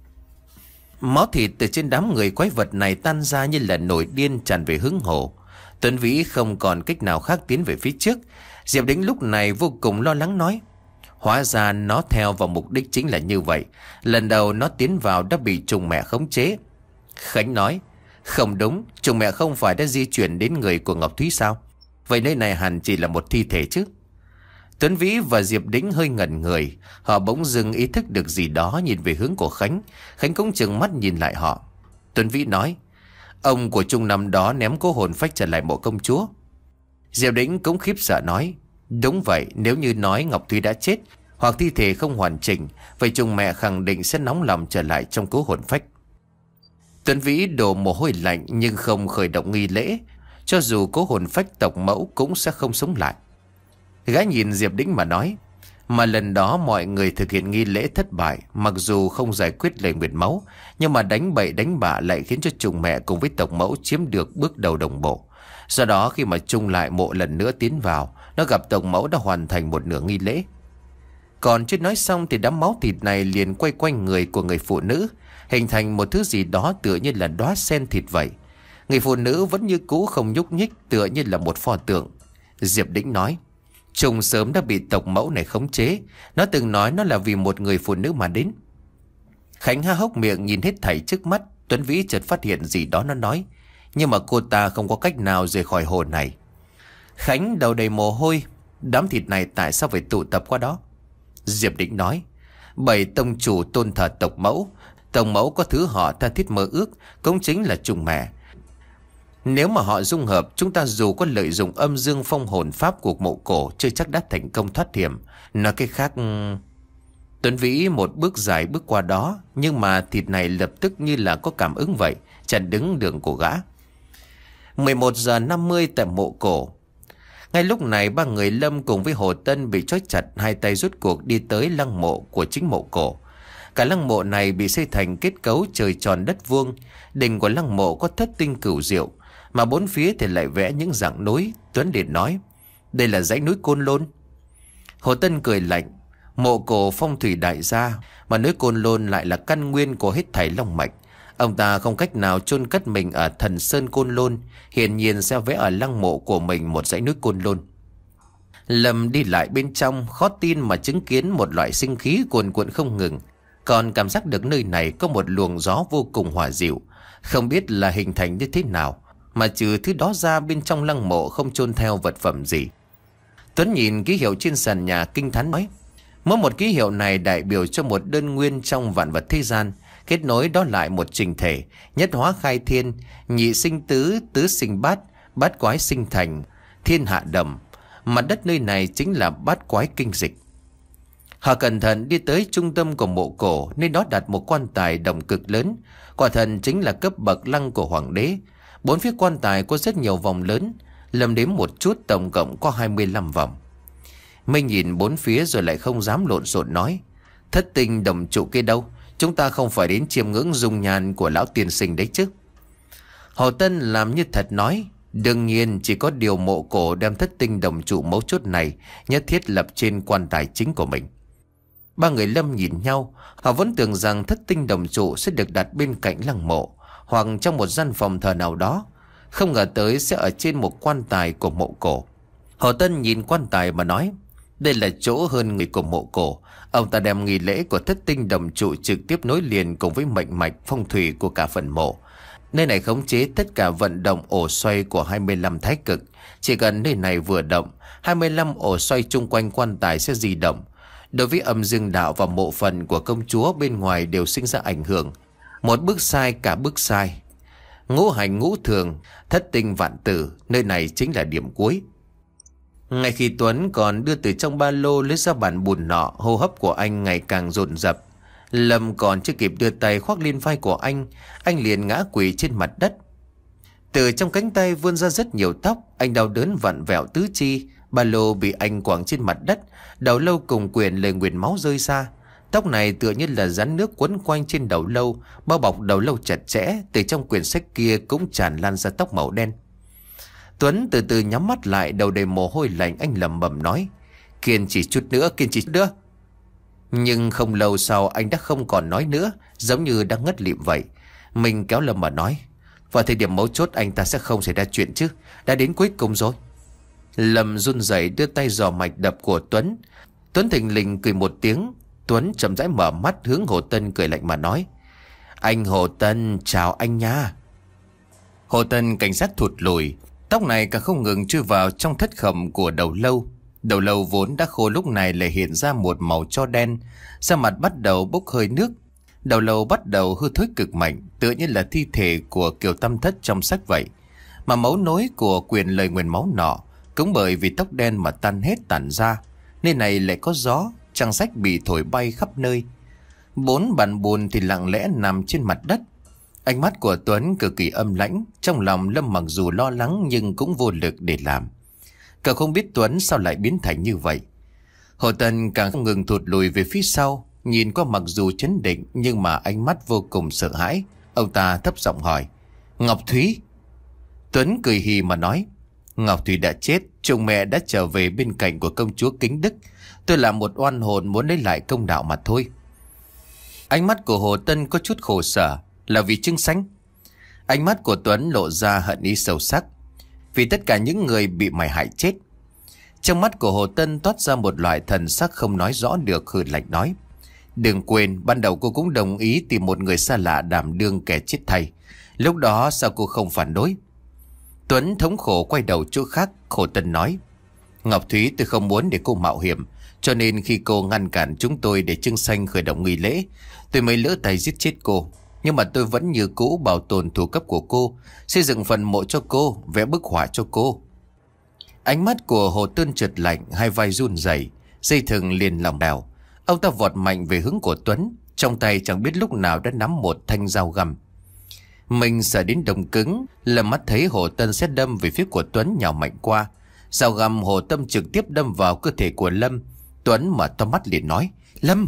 Máu thịt từ trên đám người quái vật này tan ra như là nổi điên tràn về hướng hồ. Tuấn Vĩ không còn cách nào khác tiến về phía trước. Diệp Đĩnh lúc này vô cùng lo lắng nói: Hóa ra nó theo vào mục đích chính là như vậy. Lần đầu nó tiến vào đã bị trùng mẹ khống chế. Khánh nói: Không đúng, trùng mẹ không phải đã di chuyển đến người của Ngọc Thúy sao? Vậy nơi này hẳn chỉ là một thi thể chứ? Tuấn Vĩ và Diệp Đĩnh hơi ngẩn người. Họ bỗng dưng ý thức được gì đó, nhìn về hướng của Khánh. Khánh cũng trừng mắt nhìn lại họ. Tuấn Vĩ nói: Ông của Trung năm đó ném cố hồn phách trở lại mộ công chúa. Diệp Đĩnh cũng khiếp sợ nói: Đúng vậy, nếu như nói Ngọc Thúy đã chết hoặc thi thể không hoàn chỉnh, vậy Trung mẹ khẳng định sẽ nóng lòng trở lại trong cố hồn phách. Tuấn Vĩ đổ mồ hôi lạnh nhưng không khởi động nghi lễ. Cho dù cố hồn phách tộc mẫu cũng sẽ không sống lại. Gã nhìn Diệp Đĩnh mà nói: Mà lần đó mọi người thực hiện nghi lễ thất bại. Mặc dù không giải quyết lời nguyện máu, nhưng mà đánh bậy đánh bạ lại khiến cho Trung mẹ cùng với tộc mẫu chiếm được bước đầu đồng bộ. Do đó khi mà Trung lại mộ lần nữa tiến vào, nó gặp tộc mẫu đã hoàn thành một nửa nghi lễ. Còn chưa nói xong thì đám máu thịt này liền quay quanh người của người phụ nữ, hình thành một thứ gì đó tựa như là đóa sen thịt vậy. Người phụ nữ vẫn như cũ không nhúc nhích, tựa như là một pho tượng. Diệp Đĩnh nói: Trung sớm đã bị tộc mẫu này khống chế. Nó từng nói nó là vì một người phụ nữ mà đến. Khánh há hốc miệng nhìn hết thảy trước mắt. Tuấn Vĩ chợt phát hiện gì đó nó nói: Nhưng mà cô ta không có cách nào rời khỏi hồ này. Khánh đầu đầy mồ hôi: Đám thịt này tại sao phải tụ tập qua đó? Diệp Đĩnh nói: Bảy tông chủ tôn thờ tộc mẫu. Tộc mẫu có thứ họ tha thiết mơ ước, cũng chính là Trung mẹ. Nếu mà họ dung hợp, chúng ta dù có lợi dụng âm dương phong hồn pháp của mộ cổ, chưa chắc đã thành công thoát hiểm. Nói cái khác... Tuấn Vĩ một bước dài bước qua đó, nhưng mà thịt này lập tức như là có cảm ứng vậy, chặn đứng đường của gã. mười một giờ năm mươi tại mộ cổ. Ngay lúc này ba người Lâm cùng với Hồ Tân bị trói chặt, hai tay rút cuộc đi tới lăng mộ của chính mộ cổ. Cả lăng mộ này bị xây thành kết cấu trời tròn đất vuông. Đỉnh của lăng mộ có thất tinh cửu diệu, mà bốn phía thì lại vẽ những dạng núi. Tuấn Điền nói: Đây là dãy núi Côn Lôn. Hồ Tân cười lạnh: Mộ cổ phong thủy đại gia, mà núi Côn Lôn lại là căn nguyên của hết thảy long mạch. Ông ta không cách nào chôn cất mình ở Thần Sơn Côn Lôn, hiển nhiên sẽ vẽ ở lăng mộ của mình một dãy núi Côn Lôn. Lâm đi lại bên trong, khó tin mà chứng kiến một loại sinh khí cuồn cuộn không ngừng, còn cảm giác được nơi này có một luồng gió vô cùng hòa dịu, không biết là hình thành như thế nào, mà trừ thứ đó ra bên trong lăng mộ không chôn theo vật phẩm gì. Tuấn nhìn ký hiệu trên sàn nhà kinh thán nói, mỗi một ký hiệu này đại biểu cho một đơn nguyên trong vạn vật thế gian, kết nối đó lại một trình thể, nhất hóa khai thiên, nhị sinh tứ, tứ sinh bát, bát quái sinh thành, thiên hạ đầm. Mặt đất nơi này chính là bát quái kinh dịch. Họ cẩn thận đi tới trung tâm của mộ cổ, nơi đó đặt một quan tài đồng cực lớn, quả thần chính là cấp bậc lăng của hoàng đế. Bốn phía quan tài có rất nhiều vòng lớn, Lâm đếm một chút tổng cộng có hai mươi lăm vòng. Minh nhìn bốn phía rồi lại không dám lộn xộn nói, thất tinh đồng trụ kia đâu, chúng ta không phải đến chiêm ngưỡng dung nhan của lão tiên sinh đấy chứ. Hồ Tân làm như thật nói, đương nhiên chỉ có điều mộ cổ đem thất tinh đồng trụ mấu chốt này nhất thiết lập trên quan tài chính của mình. Ba người Lâm nhìn nhau, họ vẫn tưởng rằng thất tinh đồng trụ sẽ được đặt bên cạnh lăng mộ hoặc trong một gian phòng thờ nào đó, không ngờ tới sẽ ở trên một quan tài của mộ cổ. Hồ Tân nhìn quan tài mà nói, đây là chỗ hơn người của mộ cổ. Ông ta đem nghi lễ của thất tinh đồng trụ trực tiếp nối liền cùng với mệnh mạch phong thủy của cả phần mộ. Nơi này khống chế tất cả vận động ổ xoay của hai mươi lăm thái cực. Chỉ cần nơi này vừa động, hai mươi lăm ổ xoay chung quanh quan tài sẽ di động. Đối với âm dương đạo và mộ phần của công chúa bên ngoài đều sinh ra ảnh hưởng. Một bước sai cả bước sai. Ngũ hành ngũ thường, thất tinh vạn tử, nơi này chính là điểm cuối. Ngay khi Tuấn còn đưa từ trong ba lô lấy ra bản bùn nọ, hô hấp của anh ngày càng dồn dập. Lâm còn chưa kịp đưa tay khoác lên vai của anh, anh liền ngã quỵ trên mặt đất. Từ trong cánh tay vươn ra rất nhiều tóc, anh đau đớn vặn vẹo tứ chi. Ba lô bị anh quẳng trên mặt đất, đầu lâu cùng quyển lời nguyền máu rơi ra. Tóc này tựa như là rắn nước quấn quanh trên đầu lâu, bao bọc đầu lâu chặt chẽ. Từ trong quyển sách kia cũng tràn lan ra tóc màu đen. Tuấn từ từ nhắm mắt lại, đầu đầy mồ hôi lạnh. Anh lẩm bẩm nói, kiên trì chút nữa, kiên trì chút nữa. Nhưng không lâu sau anh đã không còn nói nữa, giống như đang ngất lịm vậy. Mình kéo Lâm mà nói, vào thời điểm mấu chốt anh ta sẽ không xảy ra chuyện chứ, đã đến cuối cùng rồi. Lâm run rẩy đưa tay dò mạch đập của Tuấn. Tuấn thình lình cười một tiếng. Tuấn chậm rãi mở mắt hướng Hồ Tân cười lạnh mà nói, anh Hồ Tân, chào anh nha. Hồ Tân cảnh giác thụt lùi, tóc này càng không ngừng chui vào trong thất khẩm của đầu lâu. Đầu lâu vốn đã khô lúc này lại hiện ra một màu tro đen, da mặt bắt đầu bốc hơi nước. Đầu lâu bắt đầu hư thối cực mạnh, tựa như là thi thể của Kiều Tam Thất trong sách vậy. Mà máu nối của quyền lời nguyền máu nọ cũng bởi vì tóc đen mà tan hết tản ra, nên này lại có gió, trang sách bị thổi bay khắp nơi. Bốn bản bùn thì lặng lẽ nằm trên mặt đất. Ánh mắt của Tuấn cực kỳ âm lãnh, trong lòng Lâm mặc dù lo lắng nhưng cũng vô lực để làm. Cậu không biết Tuấn sao lại biến thành như vậy. Hồ Tân càng không ngừng thụt lùi về phía sau, nhìn qua mặc dù chấn định nhưng mà ánh mắt vô cùng sợ hãi. Ông ta thấp giọng hỏi, Ngọc Thúy? Tuấn cười hì mà nói, Ngọc Thúy đã chết, chồng mẹ đã trở về bên cạnh của công chúa Kính Đức. Tôi là một oan hồn muốn lấy lại công đạo mà thôi. Ánh mắt của Hồ Tân có chút khổ sở, là vì Trương Sánh. Ánh mắt của Tuấn lộ ra hận ý sâu sắc, vì tất cả những người bị mày hại chết. Trong mắt của Hồ Tân toát ra một loại thần sắc không nói rõ được, hừ lạnh nói, đừng quên ban đầu cô cũng đồng ý tìm một người xa lạ đảm đương kẻ chết thay. Lúc đó sao cô không phản đối? Tuấn thống khổ quay đầu chỗ khác. Hồ Tân nói, Ngọc Thúy, tôi không muốn để cô mạo hiểm, cho nên khi cô ngăn cản chúng tôi để Trương Sanh khởi động nghi lễ, tôi mới lỡ tay giết chết cô. Nhưng mà tôi vẫn như cũ bảo tồn thủ cấp của cô, xây dựng phần mộ cho cô, vẽ bức họa cho cô. Ánh mắt của Hồ Tân trượt lạnh, hai vai run rẩy, dây thừng liền lòng đào. Ông ta vọt mạnh về hướng của Tuấn, trong tay chẳng biết lúc nào đã nắm một thanh dao găm. Mình sợ đến đồng cứng, Lâm mắt thấy Hồ Tân sẽ đâm về phía của Tuấn nhào mạnh qua. Dao găm Hồ Tâm trực tiếp đâm vào cơ thể của Lâm. Tuấn mở to mắt liền nói, Lâm!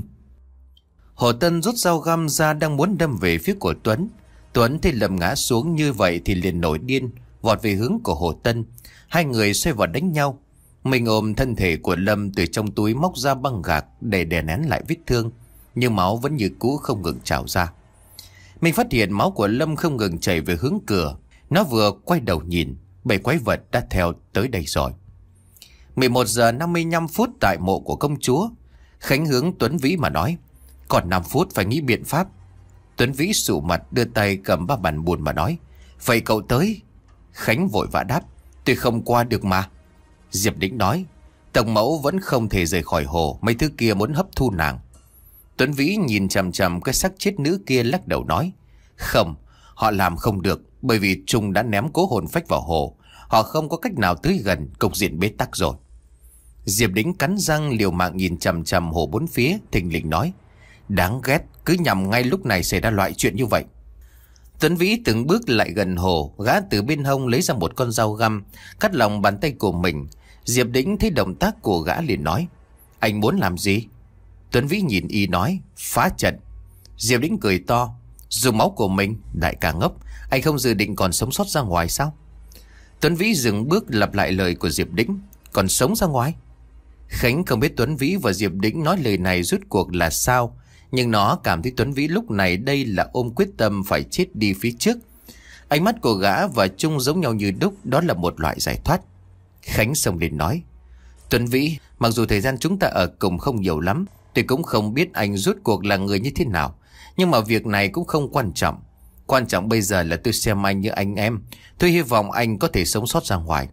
Hồ Tân rút dao găm ra đang muốn đâm về phía của Tuấn. Tuấn thấy Lâm ngã xuống như vậy thì liền nổi điên, vọt về hướng của Hồ Tân. Hai người xoay vào đánh nhau. Mình ôm thân thể của Lâm, từ trong túi móc ra băng gạc để đè nén lại vết thương, nhưng máu vẫn như cũ không ngừng trào ra. Mình phát hiện máu của Lâm không ngừng chảy về hướng cửa. Nó vừa quay đầu nhìn, bầy quái vật đã theo tới đây rồi. mười một giờ năm mươi lăm phút tại mộ của công chúa. Khánh hướng Tuấn Vĩ mà nói: còn năm phút phải nghĩ biện pháp. Tuấn Vĩ sụ mặt đưa tay cầm ba bàn buồn mà nói: vậy cậu tới. Khánh vội vã đáp: tôi không qua được mà. Diệp Đĩnh nói: Tổng mẫu vẫn không thể rời khỏi hồ, mấy thứ kia muốn hấp thu nàng. Tuấn Vĩ nhìn chằm chằm cái xác chết nữ kia lắc đầu nói: không, họ làm không được, bởi vì Trung đã ném cố hồn phách vào hồ. Họ không có cách nào tới gần, cục diện bế tắc rồi. Diệp Đĩnh cắn răng liều mạng nhìn chằm chằm hồ bốn phía, thình lình nói: đáng ghét, cứ nhằm ngay lúc này xảy ra loại chuyện như vậy. Tuấn Vĩ từng bước lại gần hồ, gã từ bên hông lấy ra một con dao găm, cắt lòng bàn tay của mình. Diệp Đĩnh thấy động tác của gã liền nói: anh muốn làm gì? Tuấn Vĩ nhìn y nói: phá trận. Diệp Đĩnh cười to: dùng máu của mình? Đại ca ngốc, anh không dự định còn sống sót ra ngoài sao? Tuấn Vĩ dừng bước lặp lại lời của Diệp Đĩnh: còn sống ra ngoài? Khánh không biết Tuấn Vĩ và Diệp Đĩnh nói lời này rút cuộc là sao, nhưng nó cảm thấy Tuấn Vĩ lúc này đây là ôm quyết tâm phải chết đi phía trước. Ánh mắt của gã và Trung giống nhau như đúc, đó là một loại giải thoát. Khánh xông lên nói: Tuấn Vĩ, mặc dù thời gian chúng ta ở cùng không nhiều lắm, tôi cũng không biết anh rút cuộc là người như thế nào, nhưng mà việc này cũng không quan trọng. Quan trọng bây giờ là tôi xem anh như anh em. Tôi hy vọng anh có thể sống sót ra ngoài.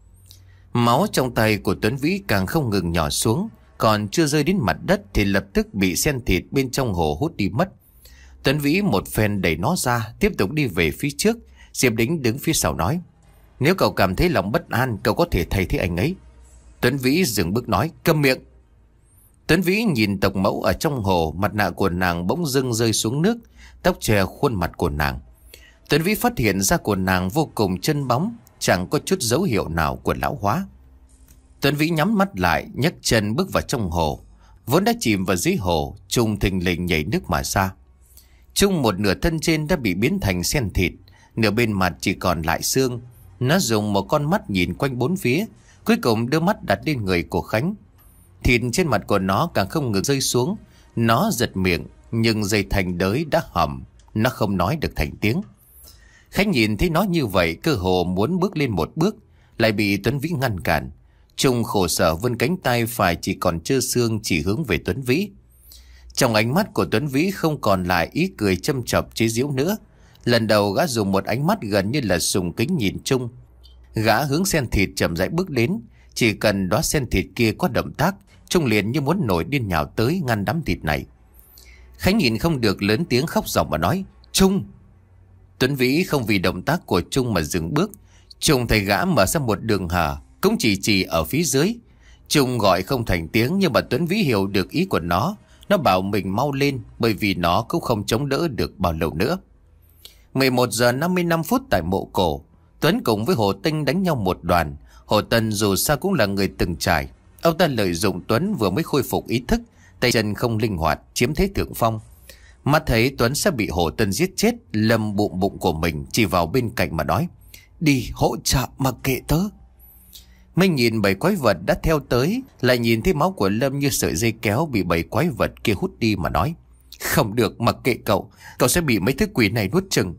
Máu trong tay của Tuấn Vĩ càng không ngừng nhỏ xuống, còn chưa rơi đến mặt đất thì lập tức bị sen thịt bên trong hồ hút đi mất. Tuấn Vĩ một phen đẩy nó ra, tiếp tục đi về phía trước. Diệp Đĩnh đứng phía sau nói: nếu cậu cảm thấy lòng bất an, cậu có thể thay thế anh ấy. Tuấn Vĩ dừng bước nói: câm miệng. Tuấn Vĩ nhìn Tộc Mẫu ở trong hồ, mặt nạ của nàng bỗng dưng rơi xuống nước, tóc che khuôn mặt của nàng. Tuấn Vĩ phát hiện ra của nàng vô cùng chân bóng, chẳng có chút dấu hiệu nào của lão hóa. Tuấn Vĩ nhắm mắt lại, nhấc chân bước vào trong hồ. Vốn đã chìm vào dưới hồ, Trung thình lình nhảy nước mà ra. Trung một nửa thân trên đã bị biến thành sen thịt, nửa bên mặt chỉ còn lại xương. Nó dùng một con mắt nhìn quanh bốn phía, cuối cùng đưa mắt đặt lên người của Khánh. Thịt trên mặt của nó càng không ngừng rơi xuống. Nó giật miệng, nhưng dây thành đới đã hầm, nó không nói được thành tiếng. Khánh nhìn thấy nó như vậy, cơ hồ muốn bước lên một bước, lại bị Tuấn Vĩ ngăn cản. Trung khổ sở vươn cánh tay phải chỉ còn trơ xương, chỉ hướng về Tuấn Vĩ. Trong ánh mắt của Tuấn Vĩ không còn lại ý cười châm chọc chế giễu nữa. Lần đầu gã dùng một ánh mắt gần như là sùng kính nhìn Trung. Gã hướng sen thịt chậm rãi bước đến. Chỉ cần đóa sen thịt kia có động tác, Trung liền như muốn nổi điên nhào tới ngăn đám thịt này. Khánh nhìn không được lớn tiếng khóc ròng mà nói: Trung! Tuấn Vĩ không vì động tác của Trung mà dừng bước. Trung thấy gã mở ra một đường hở, cũng chỉ chỉ ở phía dưới. Trung gọi không thành tiếng, nhưng mà Tuấn Vĩ hiểu được ý của nó. Nó bảo mình mau lên, bởi vì nó cũng không chống đỡ được bao lâu nữa. mười một giờ năm mươi lăm phút tại mộ cổ, Tuấn cùng với Hồ Tinh đánh nhau một đoàn. Hồ Tân dù sao cũng là người từng trải. Ông ta lợi dụng Tuấn vừa mới khôi phục ý thức, tay chân không linh hoạt, chiếm thế thượng phong. Mắt thấy Tuấn sẽ bị Hồ Tân giết chết, Lâm bụng bụng của mình chỉ vào bên cạnh mà nói: đi hỗ trợ mà kệ tớ. Minh nhìn bầy quái vật đã theo tới, lại nhìn thấy máu của Lâm như sợi dây kéo bị bầy quái vật kia hút đi mà nói: không được, mặc kệ cậu, cậu sẽ bị mấy thứ quỷ này nuốt chừng.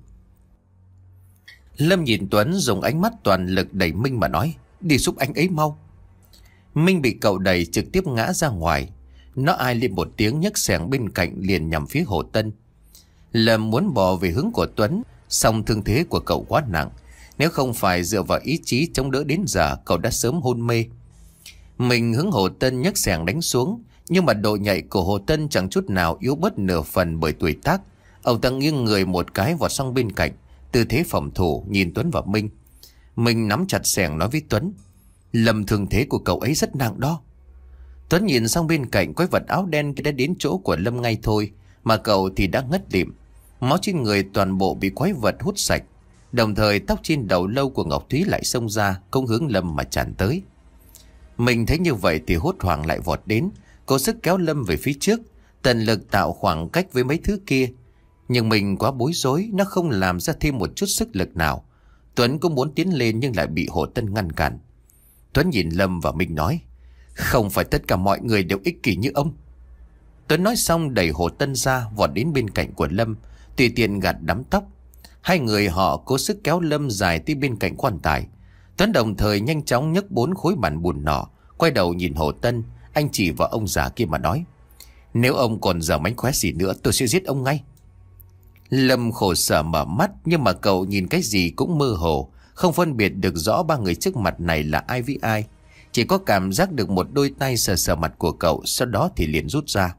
Lâm nhìn Tuấn dùng ánh mắt toàn lực đẩy Minh mà nói: đi giúp anh ấy mau. Minh bị cậu đẩy trực tiếp ngã ra ngoài. Nó ai lên một tiếng nhấc xẻng bên cạnh liền nhằm phía Hồ Tân. Lâm muốn bò về hướng của Tuấn, song thương thế của cậu quá nặng. Nếu không phải dựa vào ý chí chống đỡ đến giờ, cậu đã sớm hôn mê. Mình hướng Hồ Tân nhấc xẻng đánh xuống, nhưng mà độ nhạy của Hồ Tân chẳng chút nào yếu bớt nửa phần bởi tuổi tác. Ông ta nghiêng người một cái vọt sang bên cạnh, tư thế phòng thủ nhìn Tuấn và Minh. Mình nắm chặt xẻng nói với Tuấn: Lâm thương thế của cậu ấy rất nặng đó. Tuấn nhìn sang bên cạnh, quái vật áo đen đã đến chỗ của Lâm ngay thôi, mà cậu thì đã ngất lịm. Máu trên người toàn bộ bị quái vật hút sạch. Đồng thời tóc trên đầu lâu của Ngọc Thúy lại xông ra, cũng hướng Lâm mà tràn tới. Mình thấy như vậy thì hốt hoảng lại vọt đến, cố sức kéo Lâm về phía trước, tận lực tạo khoảng cách với mấy thứ kia. Nhưng mình quá bối rối, nó không làm ra thêm một chút sức lực nào. Tuấn cũng muốn tiến lên nhưng lại bị Hồ Tân ngăn cản. Tuấn nhìn Lâm và Minh nói: không phải tất cả mọi người đều ích kỷ như ông. Tuấn nói xong đẩy Hồ Tân ra, vọt đến bên cạnh của Lâm. tùy tiện gạt đám tóc. Hai người họ cố sức kéo Lâm dài tới bên cạnh quan tài. Tuấn đồng thời nhanh chóng nhấc bốn khối bản bùn nọ, quay đầu nhìn Hồ Tân. Anh chỉ vào ông già kia mà nói: "Nếu ông còn dở mánh khóe gì nữa, tôi sẽ giết ông ngay." Lâm khổ sở mở mắt, nhưng mà cậu nhìn cái gì cũng mơ hồ, không phân biệt được rõ ba người trước mặt này là ai với ai. Chỉ có cảm giác được một đôi tay sờ sờ mặt của cậu, sau đó thì liền rút ra.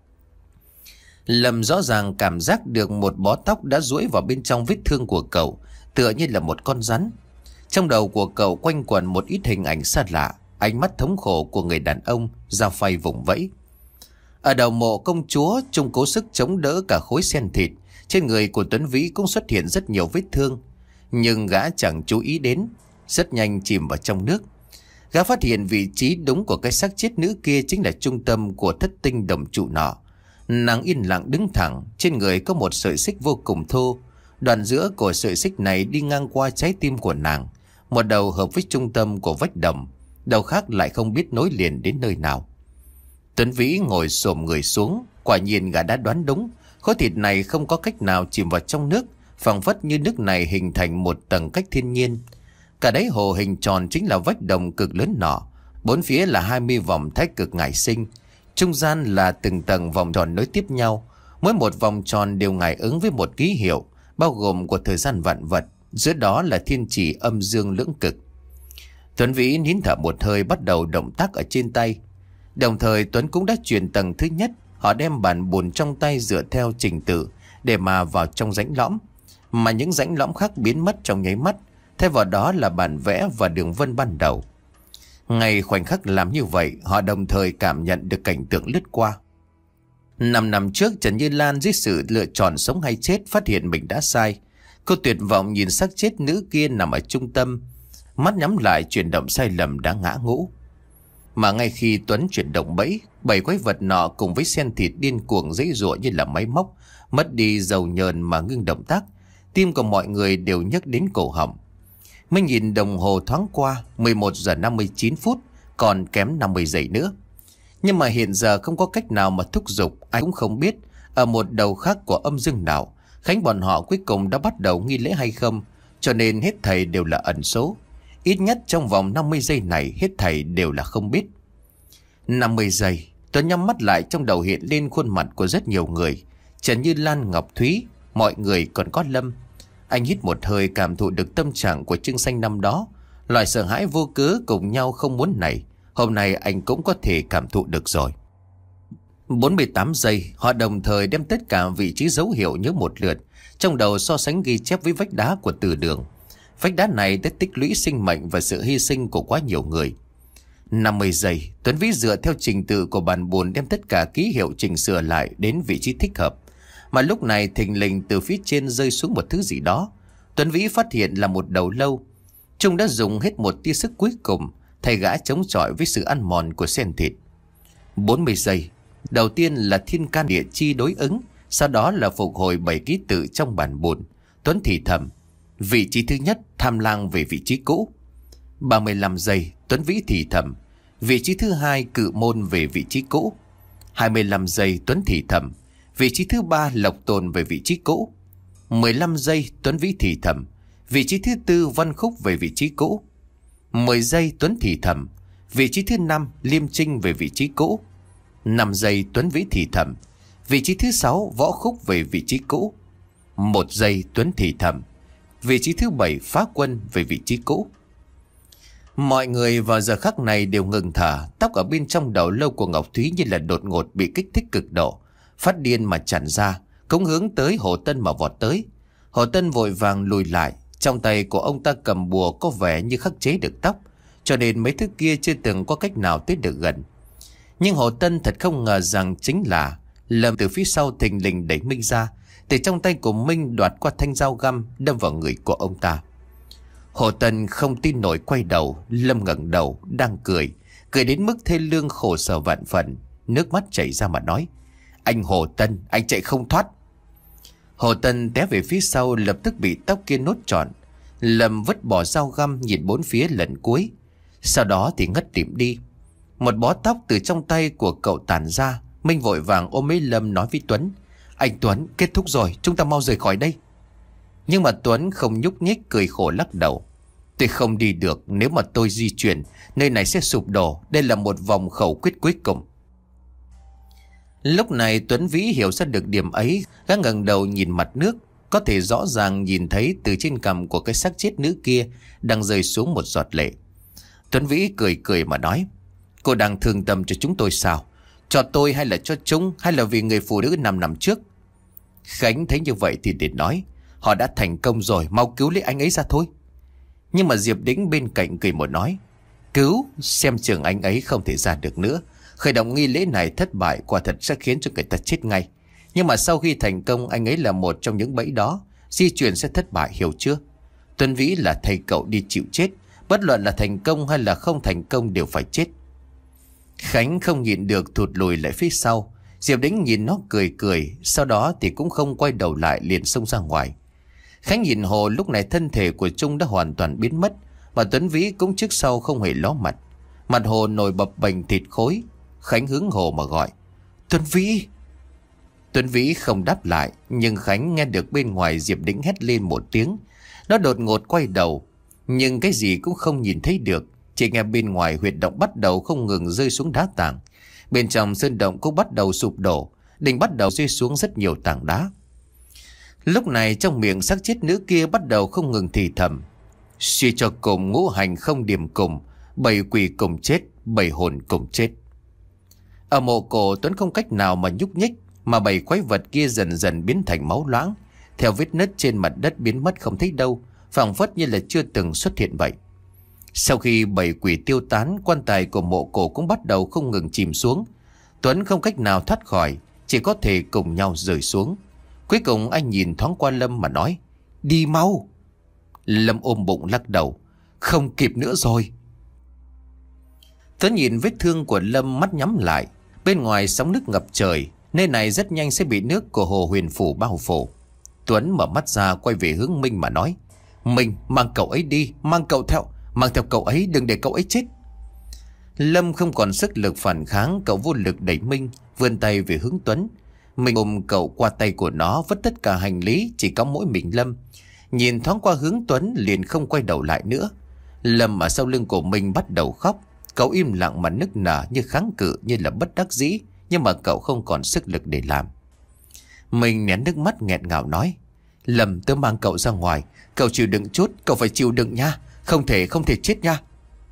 Lâm rõ ràng cảm giác được một bó tóc đã duỗi vào bên trong vết thương của cậu, tựa như là một con rắn. Trong đầu của cậu quanh quẩn một ít hình ảnh xa lạ, ánh mắt thống khổ của người đàn ông dao phay vùng vẫy. Ở đầu mộ công chúa, Trung cố sức chống đỡ cả khối sen thịt. Trên người của Tuấn Vĩ cũng xuất hiện rất nhiều vết thương, nhưng gã chẳng chú ý đến, rất nhanh chìm vào trong nước. Gã phát hiện vị trí đúng của cái xác chết nữ kia chính là trung tâm của thất tinh đồng trụ nọ. Nàng yên lặng đứng thẳng, trên người có một sợi xích vô cùng thô. Đoạn giữa của sợi xích này đi ngang qua trái tim của nàng, một đầu hợp với trung tâm của vách đồng, đầu khác lại không biết nối liền đến nơi nào. Tuấn Vĩ ngồi xổm người xuống, quả nhiên gã đã đoán đúng. Khối thịt này không có cách nào chìm vào trong nước, phảng phất như nước này hình thành một tầng cách thiên nhiên. Cả đáy hồ hình tròn chính là vách đồng cực lớn nọ, bốn phía là hai mươi vòng thái cực ngải sinh, trung gian là từng tầng vòng tròn nối tiếp nhau. Mỗi một vòng tròn đều ngải ứng với một ký hiệu bao gồm của thời gian vạn vật, giữa đó là thiên chỉ âm dương lưỡng cực. Tuấn Vĩ nín thở một hơi, bắt đầu động tác ở trên tay. Đồng thời Tuấn cũng đã chuyển tầng thứ nhất. Họ đem bản bùn trong tay dựa theo trình tự để mà vào trong rãnh lõm, mà những rãnh lõm khác biến mất trong nháy mắt, thay vào đó là bản vẽ và đường vân ban đầu. Ngay khoảnh khắc làm như vậy, họ đồng thời cảm nhận được cảnh tượng lướt qua. Năm năm trước, Trần Như Lan dưới sự lựa chọn sống hay chết phát hiện mình đã sai. Cô tuyệt vọng nhìn xác chết nữ kia nằm ở trung tâm, mắt nhắm lại, chuyển động sai lầm đã ngã ngũ. Mà ngay khi Tuấn chuyển động bẫy, bảy quái vật nọ cùng với sen thịt điên cuồng giãy giụa như là máy móc, mất đi dầu nhờn mà ngưng động tác. Tim của mọi người đều nhấc đến cổ họng. Mới nhìn đồng hồ thoáng qua, mười một giờ năm mươi chín phút, còn kém năm mươi giây nữa. Nhưng mà hiện giờ không có cách nào mà thúc giục, ai cũng không biết ở một đầu khác của âm dương nào Khánh bọn họ cuối cùng đã bắt đầu nghi lễ hay không, cho nên hết thầy đều là ẩn số. Ít nhất trong vòng năm mươi giây này, hết thầy đều là không biết. năm mươi giây, Tuấn nhắm mắt lại, trong đầu hiện lên khuôn mặt của rất nhiều người. Trần Như Lan, Ngọc Thúy, mọi người còn có Lâm. Anh hít một hơi, cảm thụ được tâm trạng của Trương Xanh năm đó. Loại sợ hãi vô cớ cùng nhau không muốn này, hôm nay anh cũng có thể cảm thụ được rồi. bốn mươi tám giây, họ đồng thời đem tất cả vị trí dấu hiệu nhớ một lượt, trong đầu so sánh ghi chép với vách đá của từ đường. Vách đá này đã tích lũy sinh mệnh và sự hy sinh của quá nhiều người. năm mươi giây, Tuấn Vĩ dựa theo trình tự của bản bùn đem tất cả ký hiệu chỉnh sửa lại đến vị trí thích hợp. Mà lúc này thình lình từ phía trên rơi xuống một thứ gì đó. Tuấn Vĩ phát hiện là một đầu lâu. Trung đã dùng hết một tia sức cuối cùng, thay gã chống chọi với sự ăn mòn của sen thịt. bốn mươi giây, đầu tiên là thiên can địa chi đối ứng, sau đó là phục hồi bảy ký tự trong bản bùn. Tuấn thì thầm, vị trí thứ nhất, tham lang về vị trí cũ. ba mươi lăm giây, Tuấn Vĩ thì thầm, vị trí thứ hai, cự môn về vị trí cũ. hai mươi lăm giây, Tuấn thì thầm, vị trí thứ ba, lộc tồn về vị trí cũ. mười lăm giây, Tuấn Vĩ thì thầm, vị trí thứ tư, văn khúc về vị trí cũ. mười giây, Tuấn thì thầm, vị trí thứ năm, liêm trinh về vị trí cũ. năm giây, Tuấn Vĩ thì thầm, vị trí thứ sáu, võ khúc về vị trí cũ. một giây, Tuấn thì thầm, vị trí thứ bảy, phá quân về vị trí cũ. Mọi người vào giờ khắc này đều ngừng thở, tóc ở bên trong đầu lâu của Ngọc Thúy như là đột ngột bị kích thích cực độ, phát điên mà tràn ra, cũng hướng tới Hồ Tân mà vọt tới. Hồ Tân vội vàng lùi lại, trong tay của ông ta cầm bùa có vẻ như khắc chế được tóc, cho nên mấy thứ kia chưa từng có cách nào tới được gần. Nhưng Hồ Tân thật không ngờ rằng chính là Lâm từ phía sau thình lình đẩy Minh ra, từ trong tay của Minh đoạt qua thanh dao găm đâm vào người của ông ta. Hồ Tân không tin nổi quay đầu, Lâm ngẩng đầu đang cười, cười đến mức thê lương khổ sở vạn phần, nước mắt chảy ra mà nói, anh Hồ Tân, anh chạy không thoát. Hồ Tân té về phía sau, lập tức bị tóc kia nốt trọn. Lâm vứt bỏ dao găm, nhìn bốn phía lần cuối, sau đó thì ngất lịm đi. Một bó tóc từ trong tay của cậu tản ra. Minh vội vàng ôm lấy Lâm nói với Tuấn, Anh Tuấn, kết thúc rồi, chúng ta mau rời khỏi đây. Nhưng mà Tuấn không nhúc nhích, cười khổ lắc đầu. Tôi không đi được, nếu mà tôi di chuyển, nơi này sẽ sụp đổ. Đây là một vòng khẩu quyết cuối cùng. Lúc này Tuấn Vĩ hiểu ra được điểm ấy, gã ngẩng đầu nhìn mặt nước. Có thể rõ ràng nhìn thấy từ trên cằm của cái xác chết nữ kia đang rơi xuống một giọt lệ. Tuấn Vĩ cười cười mà nói, cô đang thương tâm cho chúng tôi sao? Cho tôi hay là cho chúng, hay là vì người phụ nữ năm năm trước? Khánh thấy như vậy thì để nói, họ đã thành công rồi, mau cứu lấy anh ấy ra thôi. Nhưng mà Diệp Đĩnh bên cạnh cười một nói, cứu, xem chừng anh ấy không thể ra được nữa. Khởi động nghi lễ này thất bại quả thật sẽ khiến cho người ta chết ngay. Nhưng mà sau khi thành công, anh ấy là một trong những bẫy đó, di chuyển sẽ thất bại, hiểu chưa? Tuấn Vĩ là thầy cậu đi chịu chết, bất luận là thành công hay là không thành công đều phải chết. Khánh không nhịn được thụt lùi lại phía sau. Diệp Đĩnh nhìn nó cười cười, sau đó thì cũng không quay đầu lại, liền xông ra ngoài. Khánh nhìn Hồ, lúc này thân thể của Trung đã hoàn toàn biến mất, và Tuấn Vĩ cũng trước sau không hề ló mặt. Mặt Hồ nổi bập bềnh thịt khối. Khánh hướng Hồ mà gọi, Tuấn Vĩ. Tuấn Vĩ không đáp lại, nhưng Khánh nghe được bên ngoài Diệp Đĩnh hét lên một tiếng. Nó đột ngột quay đầu, nhưng cái gì cũng không nhìn thấy được. Chỉ nghe bên ngoài huyệt động bắt đầu không ngừng rơi xuống đá tảng. Bên trong sơn động cũng bắt đầu sụp đổ, đỉnh bắt đầu rơi xuống rất nhiều tảng đá. Lúc này trong miệng xác chết nữ kia bắt đầu không ngừng thì thầm, suy cho cùng ngũ hành không điểm cùng, bảy quỷ cùng chết, bảy hồn cùng chết. Ở mộ cổ Tuấn không cách nào mà nhúc nhích, mà bảy quái vật kia dần dần biến thành máu loãng, theo vết nứt trên mặt đất biến mất không thấy đâu, phảng phất như là chưa từng xuất hiện vậy. Sau khi bảy quỷ tiêu tán, quan tài của mộ cổ cũng bắt đầu không ngừng chìm xuống. Tuấn không cách nào thoát khỏi, chỉ có thể cùng nhau rơi xuống. Cuối cùng anh nhìn thoáng qua Lâm mà nói, đi mau. Lâm ôm bụng lắc đầu, không kịp nữa rồi. Tuấn nhìn vết thương của Lâm, mắt nhắm lại. Bên ngoài sóng nước ngập trời, nơi này rất nhanh sẽ bị nước của hồ huyền phủ bao phủ. Tuấn mở mắt ra quay về hướng Minh mà nói, Minh, mang cậu ấy đi, mang cậu theo, mang theo cậu ấy, đừng để cậu ấy chết. Lâm không còn sức lực phản kháng, cậu vô lực đẩy Minh, vươn tay về hướng Tuấn. Minh ôm cậu qua tay của nó, vứt tất cả hành lý, chỉ có mỗi mình Lâm. Nhìn thoáng qua hướng Tuấn liền không quay đầu lại nữa. Lâm ở sau lưng của Minh bắt đầu khóc. Cậu im lặng mà nức nở, như kháng cự, như là bất đắc dĩ, nhưng mà cậu không còn sức lực để làm. Mình nén nước mắt nghẹn ngào nói, Lâm, tớ mang cậu ra ngoài, cậu chịu đựng chút, cậu phải chịu đựng nha, không thể không thể chết nha.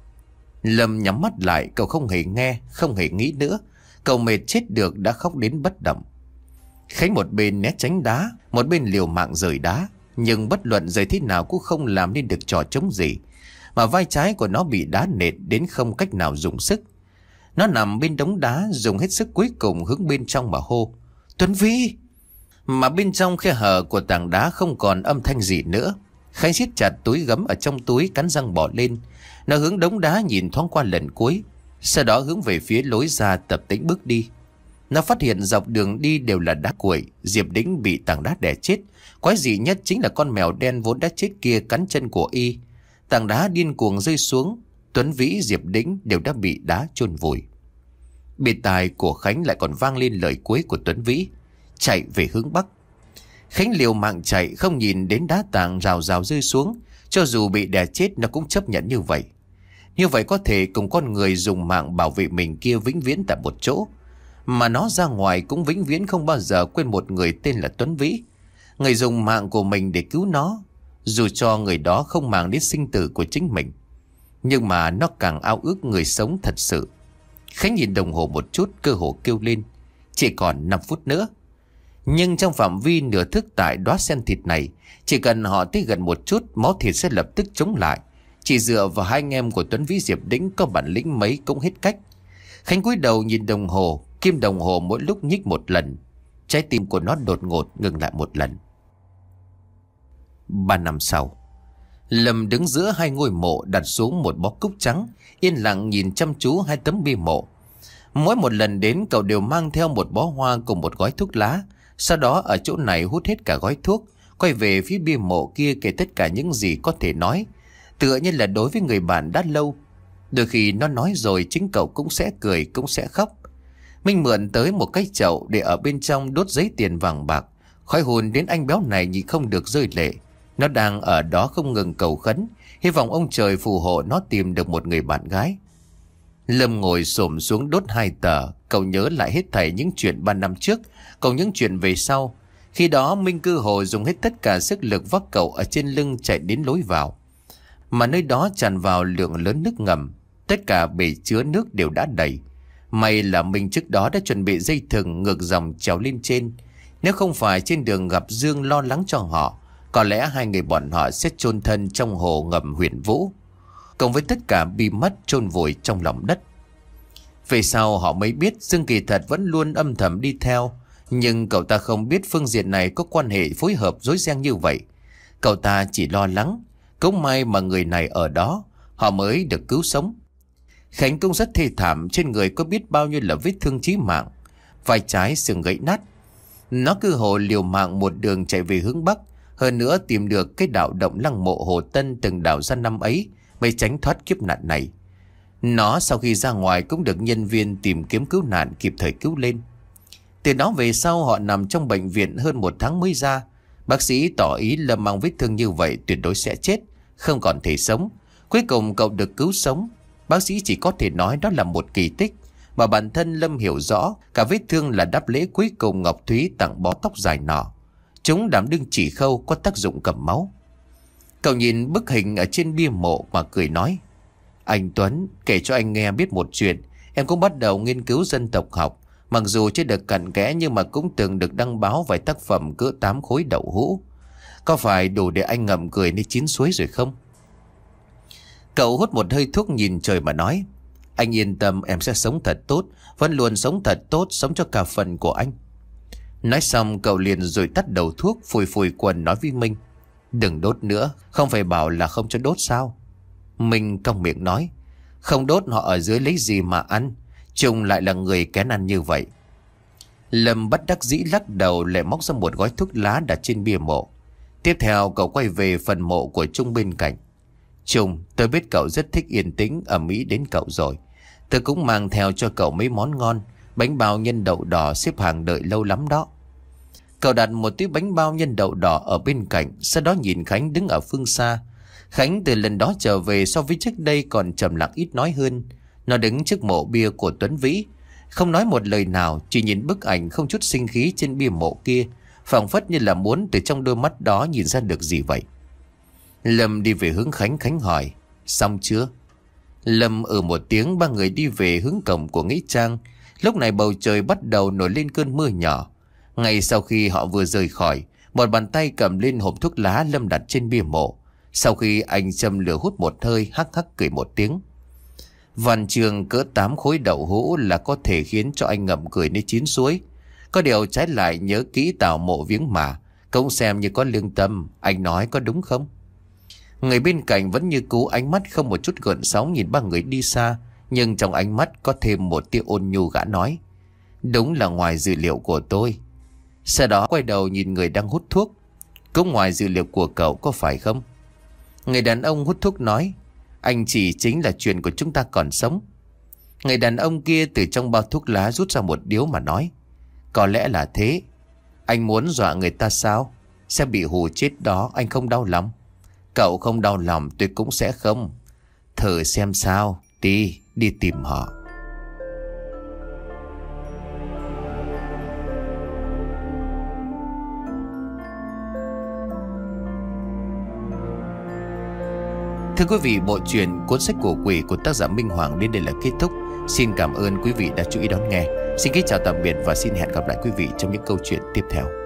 Lâm nhắm mắt lại, cậu không hề nghe, không hề nghĩ nữa. Cậu mệt chết được đã khóc đến bất động. Khánh một bên né tránh đá, một bên liều mạng rời đá, nhưng bất luận rời thế nào cũng không làm nên được trò chống gì, mà vai trái của nó bị đá nện đến không cách nào dùng sức. Nó nằm bên đống đá, dùng hết sức cuối cùng hướng bên trong mà hô, Tuấn Vĩ. Mà bên trong khe hở của tảng đá không còn âm thanh gì nữa. Khánh siết chặt túi gấm ở trong túi, cắn răng bỏ lên. Nó hướng đống đá nhìn thoáng qua lần cuối, sau đó hướng về phía lối ra tập tĩnh bước đi. Nó phát hiện dọc đường đi đều là đá cuội. Diệp Đĩnh bị tảng đá đè chết. Quái dị nhất chính là con mèo đen vốn đã chết kia cắn chân của y. Tảng đá điên cuồng rơi xuống. Tuấn Vĩ, Diệp Đĩnh đều đã bị đá chôn vùi. Bên tai của Khánh lại còn vang lên lời cuối của Tuấn Vĩ, chạy về hướng bắc. Khánh liều mạng chạy, không nhìn đến đá tảng rào rào rơi xuống. Cho dù bị đè chết nó cũng chấp nhận như vậy. Như vậy có thể cùng con người dùng mạng bảo vệ mình kia vĩnh viễn tại một chỗ. Mà nó ra ngoài cũng vĩnh viễn không bao giờ quên một người tên là Tuấn Vĩ, người dùng mạng của mình để cứu nó, dù cho người đó không mang đến sinh tử của chính mình. Nhưng mà nó càng ao ước người sống thật sự. Khánh nhìn đồng hồ một chút, cơ hồ kêu lên, chỉ còn năm phút nữa. Nhưng trong phạm vi nửa thức tại đóa sen thịt này, chỉ cần họ tới gần một chút, máu thịt sẽ lập tức chống lại. Chỉ dựa vào hai anh em của Tuấn Vĩ, Diệp Đĩnh có bản lĩnh mấy cũng hết cách. Khánh cúi đầu nhìn đồng hồ, kim đồng hồ mỗi lúc nhích một lần. Trái tim của nó đột ngột ngừng lại một lần. Ba năm sau, Lâm đứng giữa hai ngôi mộ, đặt xuống một bó cúc trắng, yên lặng nhìn chăm chú hai tấm bia mộ. Mỗi một lần đến, cậu đều mang theo một bó hoa cùng một gói thuốc lá. Sau đó ở chỗ này hút hết cả gói thuốc, quay về phía bia mộ kia kể tất cả những gì có thể nói, tựa như là đối với người bạn đã lâu. Đôi khi nó nói rồi chính cậu cũng sẽ cười, cũng sẽ khóc. Minh mượn tới một cái chậu để ở bên trong đốt giấy tiền vàng bạc. Khói hồn đến anh béo này nhịn không được rơi lệ. Nó đang ở đó không ngừng cầu khấn, hy vọng ông trời phù hộ nó tìm được một người bạn gái. Lâm ngồi xổm xuống đốt hai tờ. Cậu nhớ lại hết thảy những chuyện ba năm trước, còn những chuyện về sau. Khi đó Minh cơ hồ dùng hết tất cả sức lực vác cậu ở trên lưng chạy đến lối vào. Mà nơi đó tràn vào lượng lớn nước ngầm. Tất cả bể chứa nước đều đã đầy. May là Minh trước đó đã chuẩn bị dây thừng ngược dòng trèo lên trên. Nếu không phải trên đường gặp Dương lo lắng cho họ, có lẽ hai người bọn họ sẽ chôn thân trong hồ ngầm Huyền Vũ, cộng với tất cả bị mất chôn vùi trong lòng đất. Về sau họ mới biết Dương kỳ thật vẫn luôn âm thầm đi theo, nhưng cậu ta không biết phương diện này có quan hệ phối hợp rối ren như vậy. Cậu ta chỉ lo lắng, cũng may mà người này ở đó, họ mới được cứu sống. Khánh cũng rất thê thảm, trên người có biết bao nhiêu là vết thương chí mạng, vai trái sừng gãy nát. Nó cứ hồ liều mạng một đường chạy về hướng Bắc, hơn nữa tìm được cái đạo động lăng mộ Hồ Tân từng đào ra năm ấy mới tránh thoát kiếp nạn này. Nó sau khi ra ngoài cũng được nhân viên tìm kiếm cứu nạn kịp thời cứu lên. Từ đó về sau họ nằm trong bệnh viện hơn một tháng mới ra. Bác sĩ tỏ ý Lâm mang vết thương như vậy tuyệt đối sẽ chết, không còn thể sống. Cuối cùng cậu được cứu sống. Bác sĩ chỉ có thể nói đó là một kỳ tích, mà bản thân Lâm hiểu rõ cả vết thương là đáp lễ cuối cùng Ngọc Thúy tặng bó tóc dài nọ. Chúng đảm đương chỉ khâu có tác dụng cầm máu. Cậu nhìn bức hình ở trên bia mộ mà cười nói: Anh Tuấn, kể cho anh nghe biết một chuyện. Em cũng bắt đầu nghiên cứu dân tộc học, mặc dù chưa được cặn kẽ nhưng mà cũng từng được đăng báo vài tác phẩm cỡ tám khối đậu hũ. Có phải đủ để anh ngậm cười nơi chín suối rồi không? Cậu hút một hơi thuốc nhìn trời mà nói: Anh yên tâm, em sẽ sống thật tốt, vẫn luôn sống thật tốt, sống cho cả phần của anh. Nói xong cậu liền rồi tắt đầu thuốc, phủi phủi quần nói với Minh: Đừng đốt nữa, không phải bảo là không cho đốt sao? Minh cong miệng nói: Không đốt họ ở dưới lấy gì mà ăn, Trung lại là người kén ăn như vậy. Lâm bất đắc dĩ lắc đầu, lại móc ra một gói thuốc lá đặt trên bia mộ. Tiếp theo cậu quay về phần mộ của Trung bên cạnh. Trung, tôi biết cậu rất thích yên tĩnh, ở Mỹ đến cậu rồi. Tôi cũng mang theo cho cậu mấy món ngon, bánh bao nhân đậu đỏ xếp hàng đợi lâu lắm đó. Cậu đặt một túi bánh bao nhân đậu đỏ ở bên cạnh, sau đó nhìn Khánh đứng ở phương xa. Khánh từ lần đó trở về so với trước đây còn trầm lặng ít nói hơn. Nó đứng trước mộ bia của Tuấn Vĩ, không nói một lời nào, chỉ nhìn bức ảnh không chút sinh khí trên bia mộ kia, phảng phất như là muốn từ trong đôi mắt đó nhìn ra được gì vậy. Lâm đi về hướng Khánh. Khánh hỏi: Xong chưa? Lâm ừ một tiếng. Ba người đi về hướng cổng của nghĩa trang. Lúc này bầu trời bắt đầu nổi lên cơn mưa nhỏ. Ngay sau khi họ vừa rời khỏi, một bàn tay cầm lên hộp thuốc lá Lâm đặt trên bia mộ. Sau khi anh châm lửa hút một hơi, hắc hắc cười một tiếng. Văn trường cỡ tám khối đậu hũ là có thể khiến cho anh ngậm cười nơi chín suối. Có điều trái lại nhớ kỹ tảo mộ viếng mà, cũng xem như có lương tâm. Anh nói có đúng không? Người bên cạnh vẫn như cũ, ánh mắt không một chút gợn sóng nhìn ba người đi xa, nhưng trong ánh mắt có thêm một tia ôn nhu. Gã nói: Đúng là ngoài dự liệu của tôi. Sau đó quay đầu nhìn người đang hút thuốc: Cũng ngoài dự liệu của cậu có phải không? Người đàn ông hút thuốc nói: Anh chỉ chính là chuyện của chúng ta còn sống. Người đàn ông kia từ trong bao thuốc lá rút ra một điếu mà nói: Có lẽ là thế. Anh muốn dọa người ta sao? Sẽ bị hù chết đó, anh không đau lòng. Cậu không đau lòng, tôi cũng sẽ không. Thử xem sao. Đi, đi tìm họ. Thưa quý vị, bộ truyện Cuốn sách của quỷ của tác giả Minh Hoàng đến đây là kết thúc. Xin cảm ơn quý vị đã chú ý đón nghe. Xin kính chào tạm biệt và xin hẹn gặp lại quý vị trong những câu chuyện tiếp theo.